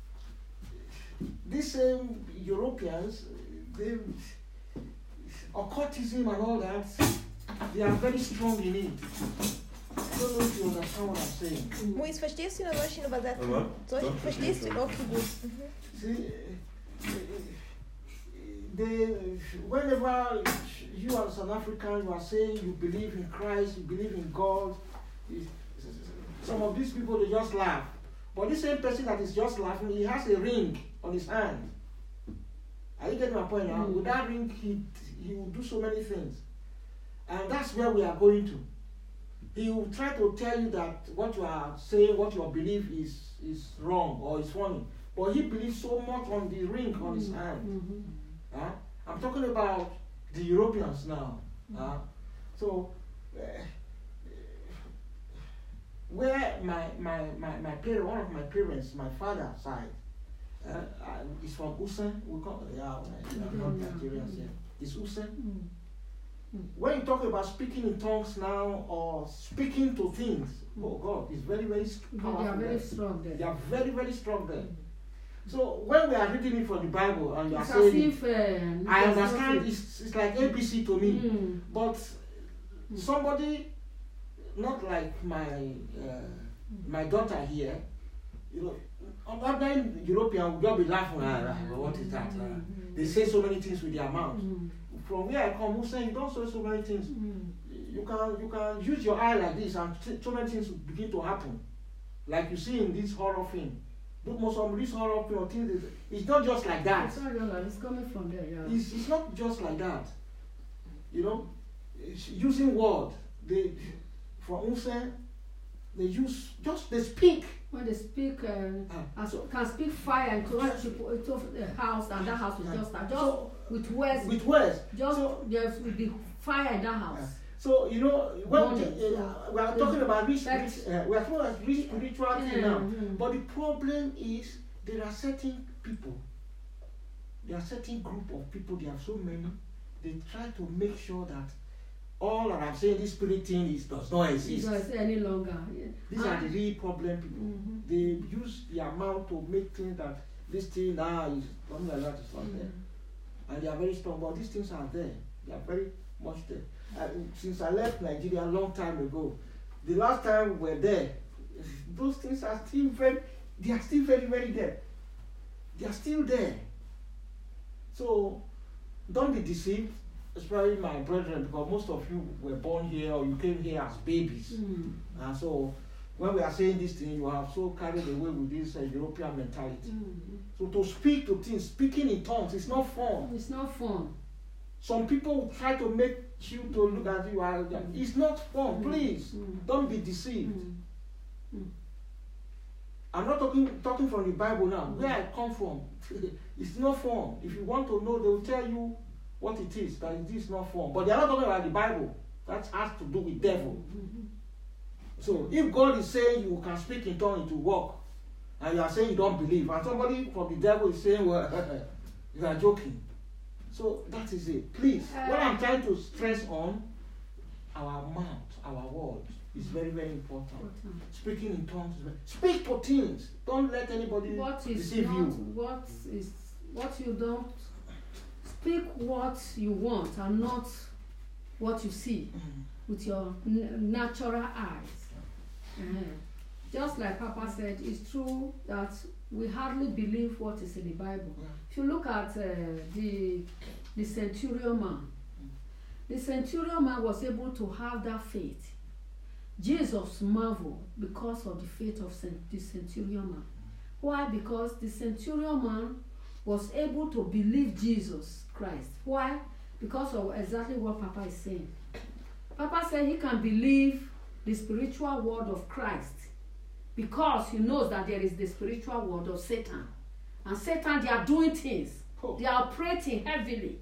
these same Europeans, they, occultism and all that, they are very strong in it. I don't know if you understand what I'm saying. Mois, verstehst du oder soll ich ihn übersetzen? Aber, Soll ich, doch, verstehst verstehe du? schon. Okay, gut. Mhm. See, they, whenever you are South African, you are saying you believe in Christ, you believe in God, some of these people, they just laugh. But this same person that is just laughing, he has a ring on his hand. Are you getting my point now? Mm. With that ring, he, he will do so many things. And that's where we are going to. He will try to tell you that what you are saying, what you believe is, is wrong or is funny. But he believes so much on the ring on his hand. Mhm. Huh? I'm talking about the Europeans now. Huh? So, uh, where my, my, my, my parent, one of my parents, my father's side, uh, uh, is from Usen. We call yeah, we are not Nigerians here. It's Usen. Mm. When you talk about speaking in tongues now or speaking to things, oh God, it's very, very They powerful. are very there. strong there. They are very, very strong there. So when we are reading it from the Bible and you are It's as saying, if uh, I there's understand nothing. it's, it's like A B C to me, Mm. but somebody, not like my uh, my daughter here, you know, ordinary European will just be laughing, ah, ah, what is that? Ah. They say so many things with their mouth. Mm. From where I come, who say you don't say so many things. Mm. You can you can use your eye like this and t- so many things will begin to happen. Like you see in this horror film. But most of these horror film things, it's not just like that. It's not real, it's coming from there, yeah. It's, it's not just like that. You know, it's using word. They, for instance, they use just they speak. When they speak, uh, Ah, as, can speak fire into people, into a house, and that house will Ah. just start. Just So, with words, with words. just so- there will be fire in that house. So you know when Knowledge, uh, so we are talking about rich, that's- rich uh, we are talking about rich spirituality now. Mhm. But the problem is there are certain people, there are certain group of people. There are so many. They try to make sure that all that I'm saying, this spirit thing is does not It exist. doesn't any longer. Yeah. These are the real problem people. Mhm. They use the amount to make things that this thing now is something like that is not there, and they are very strong. But these things are there. They are very much there. Uh, since I left Nigeria a long time ago, the last time we were there, those things are still very, they are still very, very there. They are still there. So don't be deceived, especially my brethren, because most of you were born here or you came here as babies. Mm. And so when we are saying this thing, you are so carried away with this uh, European mentality. Mm. So to speak to things, speaking in tongues, it's not fun. It's not fun. Some people will try to make you to look at you as it's not fun. Mm. Please, Mm. don't be deceived. Mm. Mm. I'm not talking talking from the Bible now. Where I come from, it's not fun. If you want to know, they will tell you what it is. That it is not fun. But they are not talking about the Bible. That has to do with devil. Mm-hmm. So if God is saying you can speak in tongues to work, and you are saying you don't believe, and somebody from the devil is saying, well, you are joking. So that is it. Please, what I'm trying to stress on, our mouth, our words, is very, very important. Important. Speaking in tongues, is very- speak for things. Don't let anybody What is deceive not, you. what is what you don't speak what you want and not what you see Mm. with your n- natural eyes. Uh-huh. Just like Papa said, it's true that we hardly believe what is in the Bible. Yeah. If you look at uh, the the centurion man, the centurion man was able to have that faith. Jesus marveled because of the faith of cent- the centurion man. Why? Because the centurion man was able to believe Jesus Christ. Why? Because of exactly what Papa is saying. Papa said he can believe the spiritual word of Christ because he knows that there is the spiritual word of Satan. And Satan, they are doing things. Oh. They are operating heavily.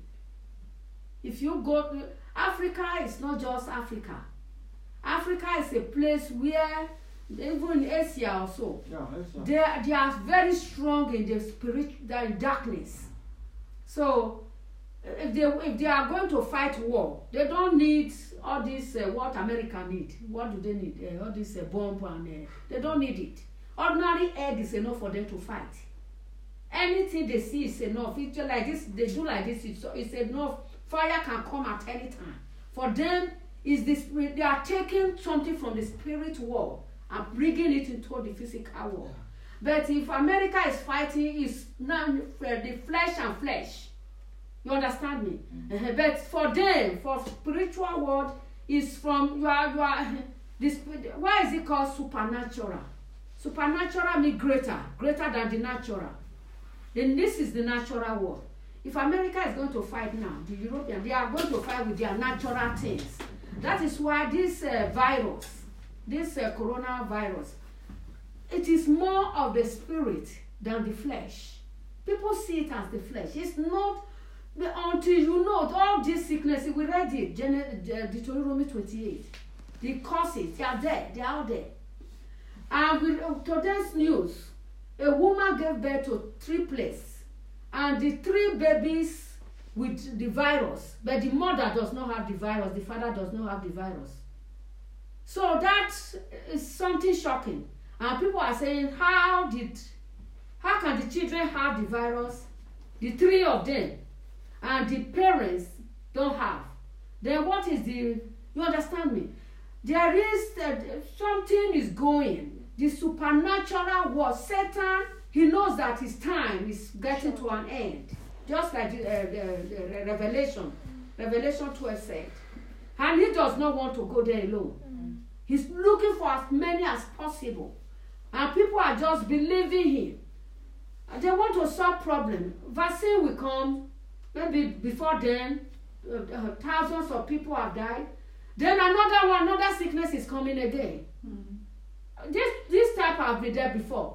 If you go to Africa, it's not just Africa. Africa is a place where, even in Asia also, Yeah, that's right. they, are- they are very strong in the spirit, they are in darkness. So, if they if they are going to fight war, they don't need all this uh, what America need. What do they need? Uh, all this uh, bomb and uh, they don't need it. Ordinary egg is enough for them to fight. Anything they see is enough. It's just like this, they do like this. It's, it's enough. Fire can come at any time. For them, is this they are taking something from the spirit world and bringing it into the physical world. But if America is fighting, it's not uh, the flesh and flesh. You understand me? Mm. Uh, but for them, for spiritual world, is from you are you are this. Why is it called supernatural? Supernatural means greater, greater than the natural. Then this is the natural world. If America is going to fight now, the Europeans, they are going to fight with their natural things. That is why this uh, virus, this uh, coronavirus, it is more of the spirit than the flesh. People see it as the flesh. It's not until you know all these sicknesses. We read it, Gen- Deuteronomy twenty-eight. The causes, they are there, they are out there. And with uh, today's news, a woman gave birth to triplets, and the three babies with the virus, but the mother does not have the virus, the father does not have the virus. So that is something shocking. And people are saying, how did, how can the children have the virus, the three of them, and the parents don't have? Then what is the, you understand me? There is, uh, something is going. The supernatural world, Satan, he knows that his time is getting to an end. Just like the, uh, the, the Revelation, Revelation twelve said. And he does not want to go there alone. Mm. He's looking for as many as possible. And people are just believing him. And they want to solve problems. Vaccine will come, maybe before then, uh, uh, thousands of people have died. Then another one, another sickness is coming again. Mm. This this type have been there before.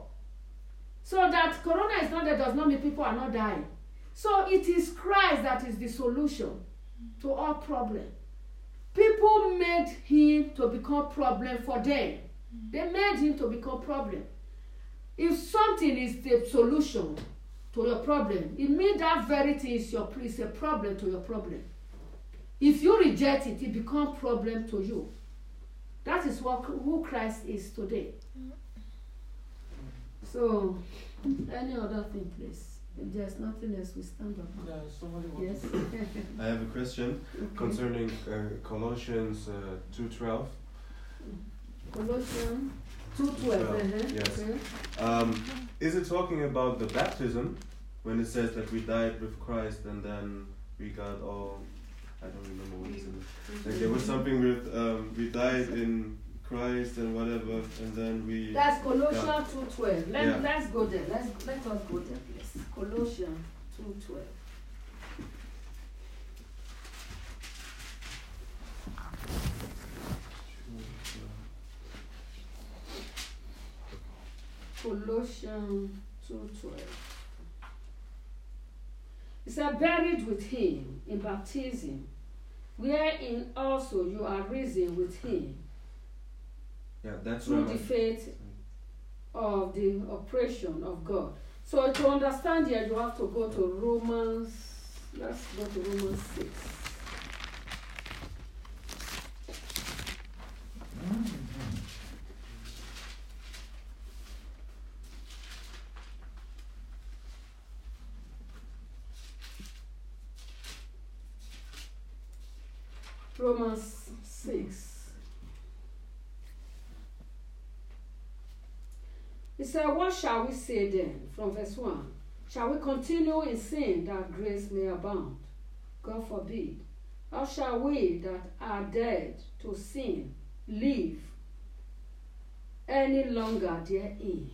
So that corona is not there does not mean people are not dying. So it is Christ that is the solution to all problems. People made him to become problem for them. They made him to become problem. If something is the solution to your problem, it means that very thing is your is a problem to your problem. If you reject it, it becomes problem to you. That is what who Christ is today. So, any other thing, please? If there's nothing else, we stand up. Yeah, somebody wants Yes. to- I have a question Okay. concerning uh, Colossians uh, two twelve. Colossians two twelve. Twelve, Uh-huh. yes. Okay. Um, is it talking about the baptism when it says that we died with Christ and then we got all? I don't remember what it is. Like there was something with um, we died in Christ and whatever, and then we. That's Colossians Yeah. two twelve. Let, Yeah. Let's go there. Let's, let us go there, please. Colossians two twelve. Colossians two twelve. It said, buried with him in baptism, wherein also you are risen with him Yeah, that's through what the faith of the oppression of God. So to understand here, you have to go to Romans. Let's go to Romans six. Romans six. It said, what shall we say then? From verse one. Shall we continue in sin that grace may abound? God forbid. How shall we that are dead to sin live any longer therein?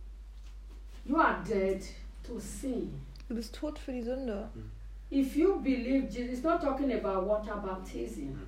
You are dead to sin. Du bist tot für die Sünde. If you believe Jesus, it's not talking about water baptism.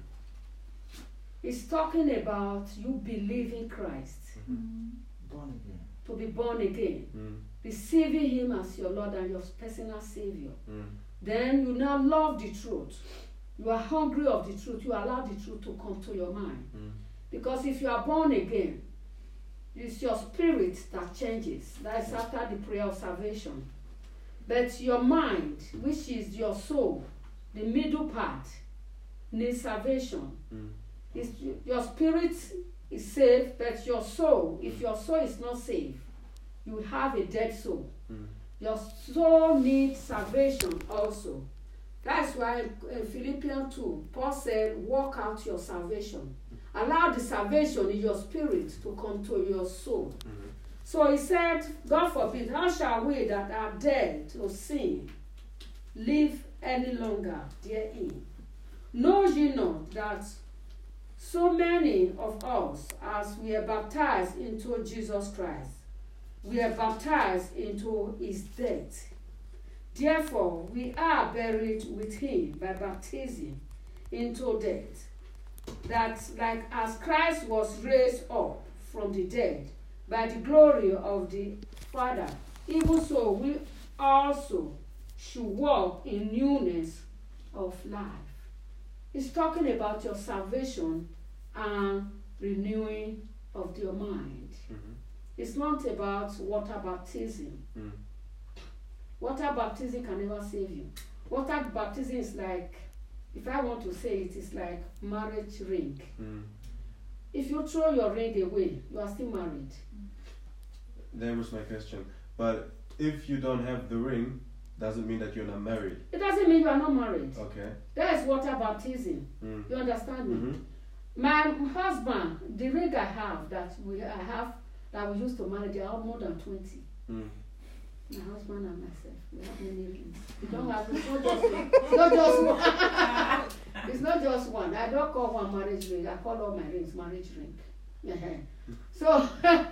It's talking about you believing Christ, Born again. to be born again, Mm, receiving Him as your Lord and your personal Savior. mm, Then you now love the truth. You are hungry of the truth. You allow the truth to come to your mind. mm, Because if you are born again, it's your spirit that changes. That is after the prayer of salvation. But your mind, which is your soul, the middle part, needs salvation. mm, It's, your spirit is saved, but your soul, if your soul is not saved, you have a dead soul. mm, Your soul needs salvation also. That's why in Philippians two, Paul said, work out your salvation. Allow the salvation in your spirit to come to your soul. mhm. So he said, God forbid, how shall we that are dead to sin live any longer therein? Know ye not that so many of us, as we are baptized into Jesus Christ, we are baptized into his death. Therefore, we are buried with him by baptism into death, that like as Christ was raised up from the dead by the glory of the Father, even so we also should walk in newness of life. It's talking about your salvation and renewing of your mind. Mhm. It's not about water baptism. Mm. Water baptism can never save you. Water baptism is like, if I want to say it, it's like marriage ring. Mm. If you throw your ring away, you are still married. That was my question. But if you don't have the ring, doesn't mean that you're not married. It doesn't mean you are not married. Okay. That is water baptism. Mm. You understand me? Mhm. My husband, the ring I have that we I have that we used to marry, they are more than twenty. Mm. My husband and myself, we have many rings. We don't have it's not just one. It's not just one. It's not just one. I don't call one marriage ring. I call all my rings marriage ring. Uh-huh. So,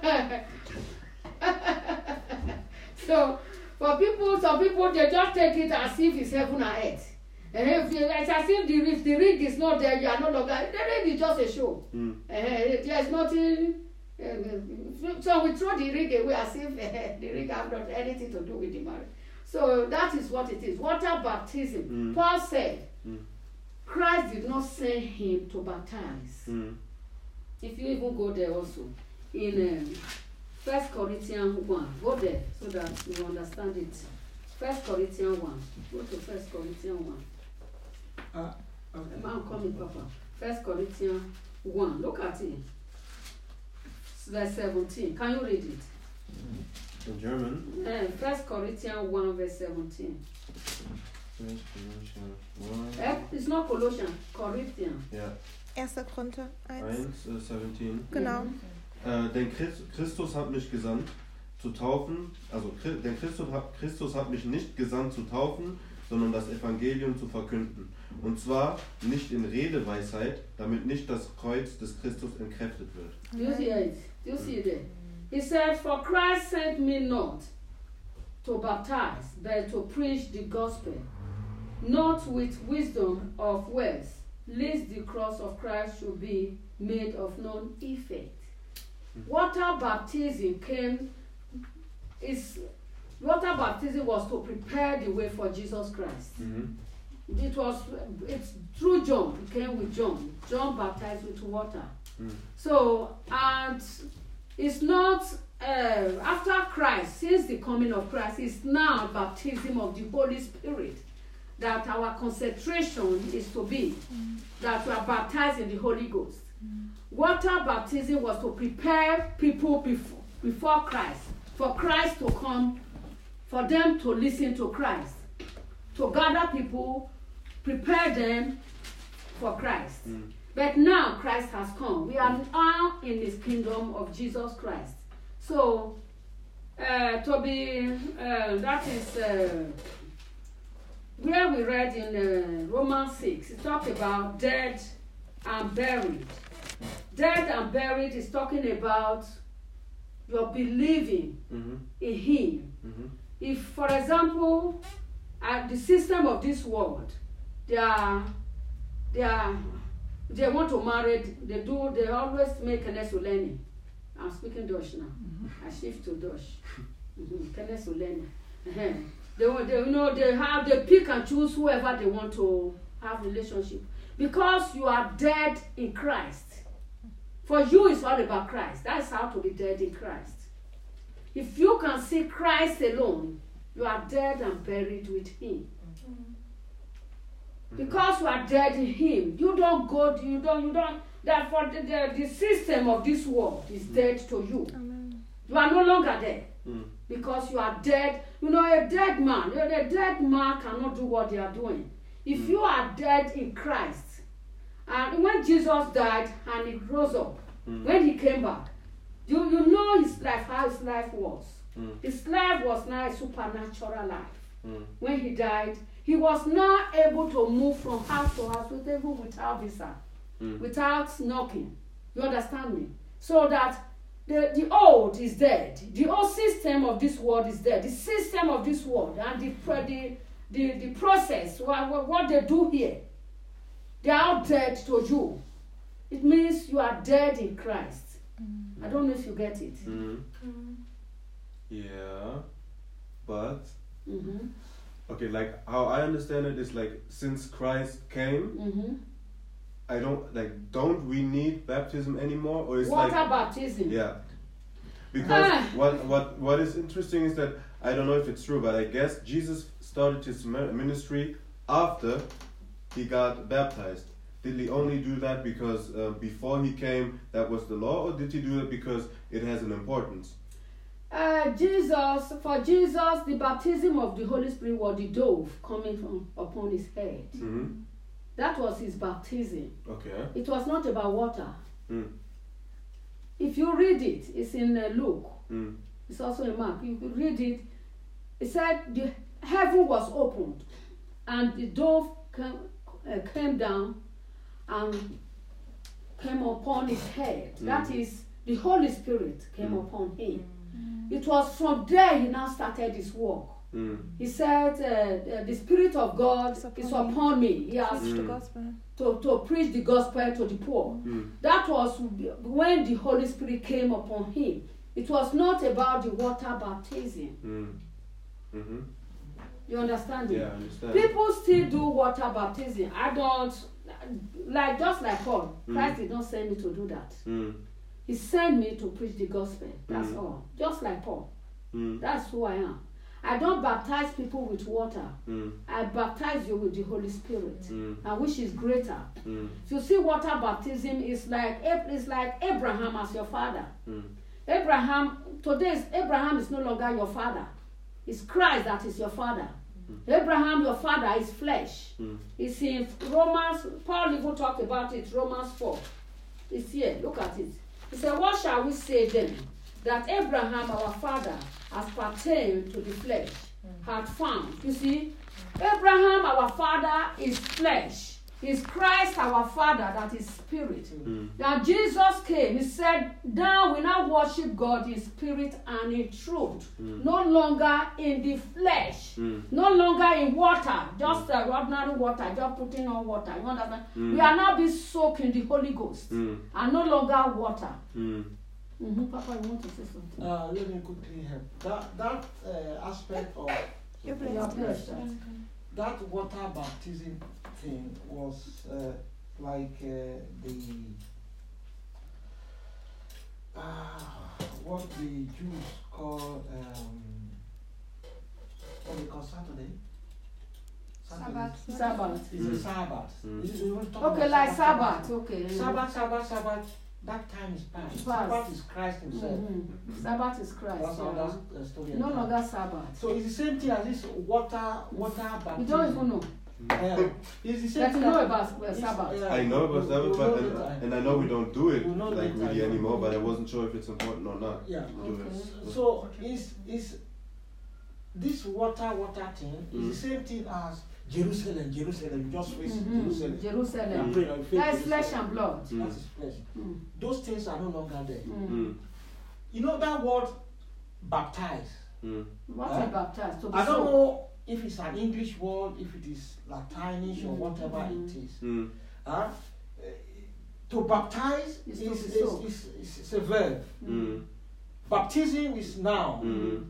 so for people, some people they just take it as if it's heaven and earth. And if you, it's as if the, if the ring is not there, you are no longer. The ring is just a show. Mm. Uh, there's nothing. Uh, so we throw the ring away as if uh, the ring have not anything to do with the marriage. So that is what it is. Water baptism. Mm. Paul said, Mm. Christ did not send him to baptize. Mm. If you even go there also, in um, First Corinthians one, go there so that you understand it. First Corinthians one. Go to First Corinthians one. Uh, okay. Man, come in, Papa. First Corinthians one. Look at it. Verse seventeen. Can you read it? In German. Uh, First Corinthians one, verse seventeen. First Corinthians one. Eh, it's not Colossians, Corinthians. Ja, erster Korinther eins. eins, äh, siebzehn. Genau. Äh, denn Christ, Christus hat mich gesandt zu taufen, also Chri- denn Christus hat, Christus hat mich nicht gesandt zu taufen, sondern das Evangelium zu verkünden. Und zwar nicht in Redeweisheit, damit nicht das Kreuz des Christus entkräftet wird. Do you see it? Do you see it? He said, "For Christ sent me not to baptize, but to preach the gospel, not with wisdom of words, lest the cross of Christ should be made of none effect." Water baptism came, is water baptism was to prepare the way for Jesus Christ. Mhm. It was it's through John, it came with John. John baptized with water. Mm. So, and it's not uh, after Christ, since the coming of Christ, it's now baptism of the Holy Spirit that our concentration is to be, that we are baptized in the Holy Ghost. Water baptism was to prepare people before, before Christ, for Christ to come, for them to listen to Christ, to gather people, prepare them for Christ. Mm. But now Christ has come. We are now in his kingdom of Jesus Christ. So, uh, to be, uh, that is uh, where we read in uh, Romans six, it talks about dead and buried. Dead and buried is talking about your believing Mhm. in him. Mhm. If, for example, uh, the system of this world, they are, they are, they want to marry, they do, they always make Kenneth Uleni. I'm speaking Dutch now. I shift to Dutch. Mm-hmm. Kenneth Uleni. Uh-huh. They, want- they, you know, they have, they pick and choose whoever they want to have relationship. Because you are dead in Christ. For you, it's all about Christ. That's how to be dead in Christ. If you can see Christ alone, you are dead and buried with him. Because you are dead in him, you don't go, you don't, you don't, therefore the, the, the system of this world is dead to you. Amen. You are no longer there. Mm. Because you are dead. You know, a dead man, a dead man cannot do what they are doing. If you are dead in Christ, and when Jesus died and he rose up, Mm. when he came back, you, you know his life, how his life was. Mm. His life was now a supernatural life. Mm. When he died, he was not able to move from house to house with even without visa, Mm. without knocking. You understand me? So that the, the old is dead. The old system of this world is dead. The system of this world and the pro- the, the, the process, what, what they do here, they are all dead to you. It means you are dead in Christ. I don't know if you get it. Mm. Yeah, but Mm-hmm. okay, like how I understand it is like since Christ came, Mm-hmm. I don't like. Don't we need baptism anymore, or is Water like baptism. yeah? Because Ah. what what what is interesting is that I don't know if it's true, but I guess Jesus started his mi- ministry after he got baptized. Did he only do that because uh, before he came that was the law, or did he do it because it has an importance? Uh, Jesus, for Jesus, the baptism of the Holy Spirit was the dove coming from upon his head. Mm-hmm. That was his baptism. Okay. It was not about water. Mm. If you read it, it's in uh, Luke. Mm. It's also in Mark. You could read it. It said the heaven was opened, and the dove came, uh, came down and came upon his head. Mm. That is, the Holy Spirit came Mm. upon him. It was from there he now started his work. Mm. He said, uh, uh, the Spirit of God It's upon is me. upon me. He has Preach the Mm. gospel. to, to preach the gospel to the poor. Mm. That was when the Holy Spirit came upon him. It was not about the water baptism. Mm. Mm-hmm. You understand me? Yeah, I understand. People still do water baptism. I don't, like just like Paul. Mm. Christ did not send me to do that. Mm. He sent me to preach the gospel. That's Mm. all. Just like Paul. Mm. That's who I am. I don't baptize people with water. Mm. I baptize you with the Holy Spirit, Mm. and which is greater. Mm. If you see, water baptism is like it's like Abraham as your father. Mm. Abraham today is Abraham is no longer your father. It's Christ that is your father. Abraham, your father, is flesh. Mm. It's in Romans. Paul even talked about it. Romans four. It's here. Look at it. He said, "What shall we say then? That Abraham, our father, has pertained to the flesh, had found." You see, Abraham, our father, is flesh. It's Christ, our father, that is spirit. Mm. Now Jesus came, he said, now we now worship God in spirit and in truth. Mm. No longer in the flesh. Mm. No longer in water. Just uh, ordinary water, just putting on water. You understand? Mm. We are now being soaked in the Holy Ghost. Mm. And no longer water. Mm. Mm-hmm. Papa, you want to say something? Uh, let me quickly help. That that uh, aspect of You're You are blessed. blessed. that water baptism thing was uh, like uh, the uh, what the Jews call um, what they call Saturday. Sabbath. Sabbath. It's Mm. a Sabbath. Mm. This is- we want to talk Okay, about like Sabbath. Okay. Sabbath, Sabbath, Sabbath. That time is past. Past. Sabbath is Christ Himself. Mm-hmm. Sabbath is Christ. That's Yeah. another uh, story. No entirely. longer Sabbath. So it's the same thing as this water, water baptism. You don't even know. Uh, it's the same That you thing know as- about uh, it's, Sabbath. uh, I know about you- Sabbath, you but know and, that- and I know we don't do it You know like that really I- anymore, but I wasn't sure if it's important or not Yeah. to do Okay. it. So it's, it's this water water thing is Mm. the same thing as Jerusalem, Jerusalem. You just face Mhm. Jerusalem. Jerusalem. Yeah, pray, you face That is flesh Jerusalem. and blood. Mm. That is flesh. Mm. Those things are no longer there. Mm. Mm. You know that word baptize. Mm. What Huh? is baptized? To be I don't soaked. know if it's an English word, if it is Latinish or Mm. whatever Mm. it is. Mm. Huh? Uh, to baptize Is is, to is, be soaked. is, is, is a verb. Mm. Baptism is noun. Mm.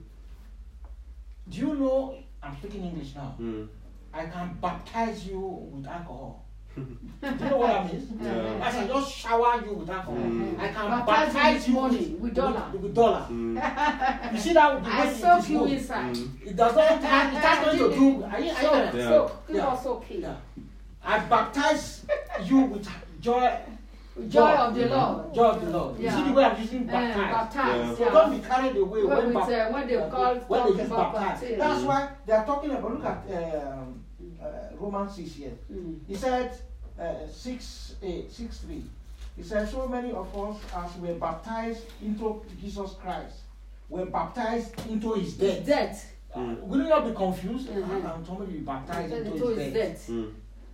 Do you know? I'm speaking English now. Mm. I can baptize you with alcohol. Do you know what that means? Yeah. I can just shower you with alcohol. Mm. I can Baptize you baptize with you money, with dollar. With, with dollar. Mm. You see that the way I it soak is you good? inside. Mm. It does not have, it has nothing to do. Are you, are you Soak, getting it? Yeah. soak. Give Yeah. us soaking. Yeah. I baptize you with joy, Joy of the Lord. joy of the Lord. Yeah. You see the way I'm using Uh, baptize. baptized. So Yeah. don't be carried away Well, when, with, bap- uh, when they uh, call when talk they use about baptize. baptism. That's why they are talking about. Look at um, uh, Romans six here. Mm. He said uh, six eight six three. He said so many of us as were baptized into Jesus Christ were baptized into His death. Death. Uh, Mm. will you not be confused? Mhm. How can somebody be baptized into Into His his death? death. Mm.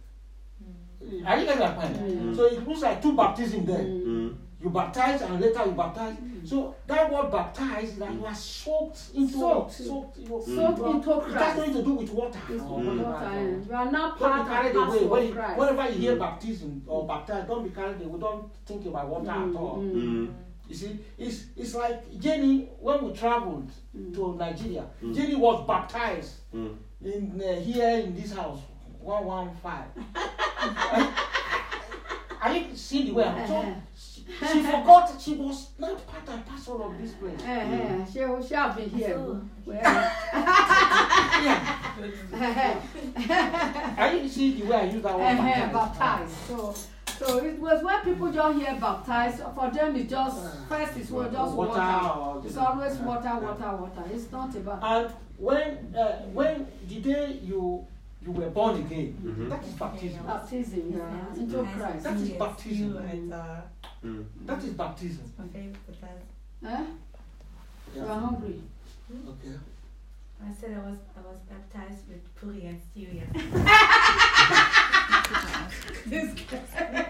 Are you getting that point? Mm. So it looks like two baptism there. Mm. Mm. You baptize and later you baptize. So that word baptize is that you are soaked into Soaked. it. Soaked, you know, Soaked you are- into It has Christ. nothing to do with water. It's or not whatever. time. You are not Don't be part and carried away. parcel When of you, Christ. whenever you hear Mm. baptism or baptize, don't be carried away. Don't think about water Mm, at all. mm, Mm. You see, it's it's like Jenny when we traveled mm. to Nigeria. Mm. Jenny was baptized Mm. in uh, here in this house, one one five. I didn't see the way I'm so Uh-huh. she forgot she was not part and parcel of this place. Uh-huh. She, she have been here. So- Well, Yeah. I didn't see the way I use that word uh-huh, baptized. baptized. So, so it was when people just hear baptized, for them it's just, first it's wa- just Water water. or- It's always water, water, water. It's not about. And when uh, when the day you you were born again, Mhm. that is baptism. Baptism, yeah, into Christ. That is You baptism. and uh, Mm. That is baptism. my favorite class. Eh? You are hungry. Okay. I said I was I was baptized with puri and stew. Yeah. This guy.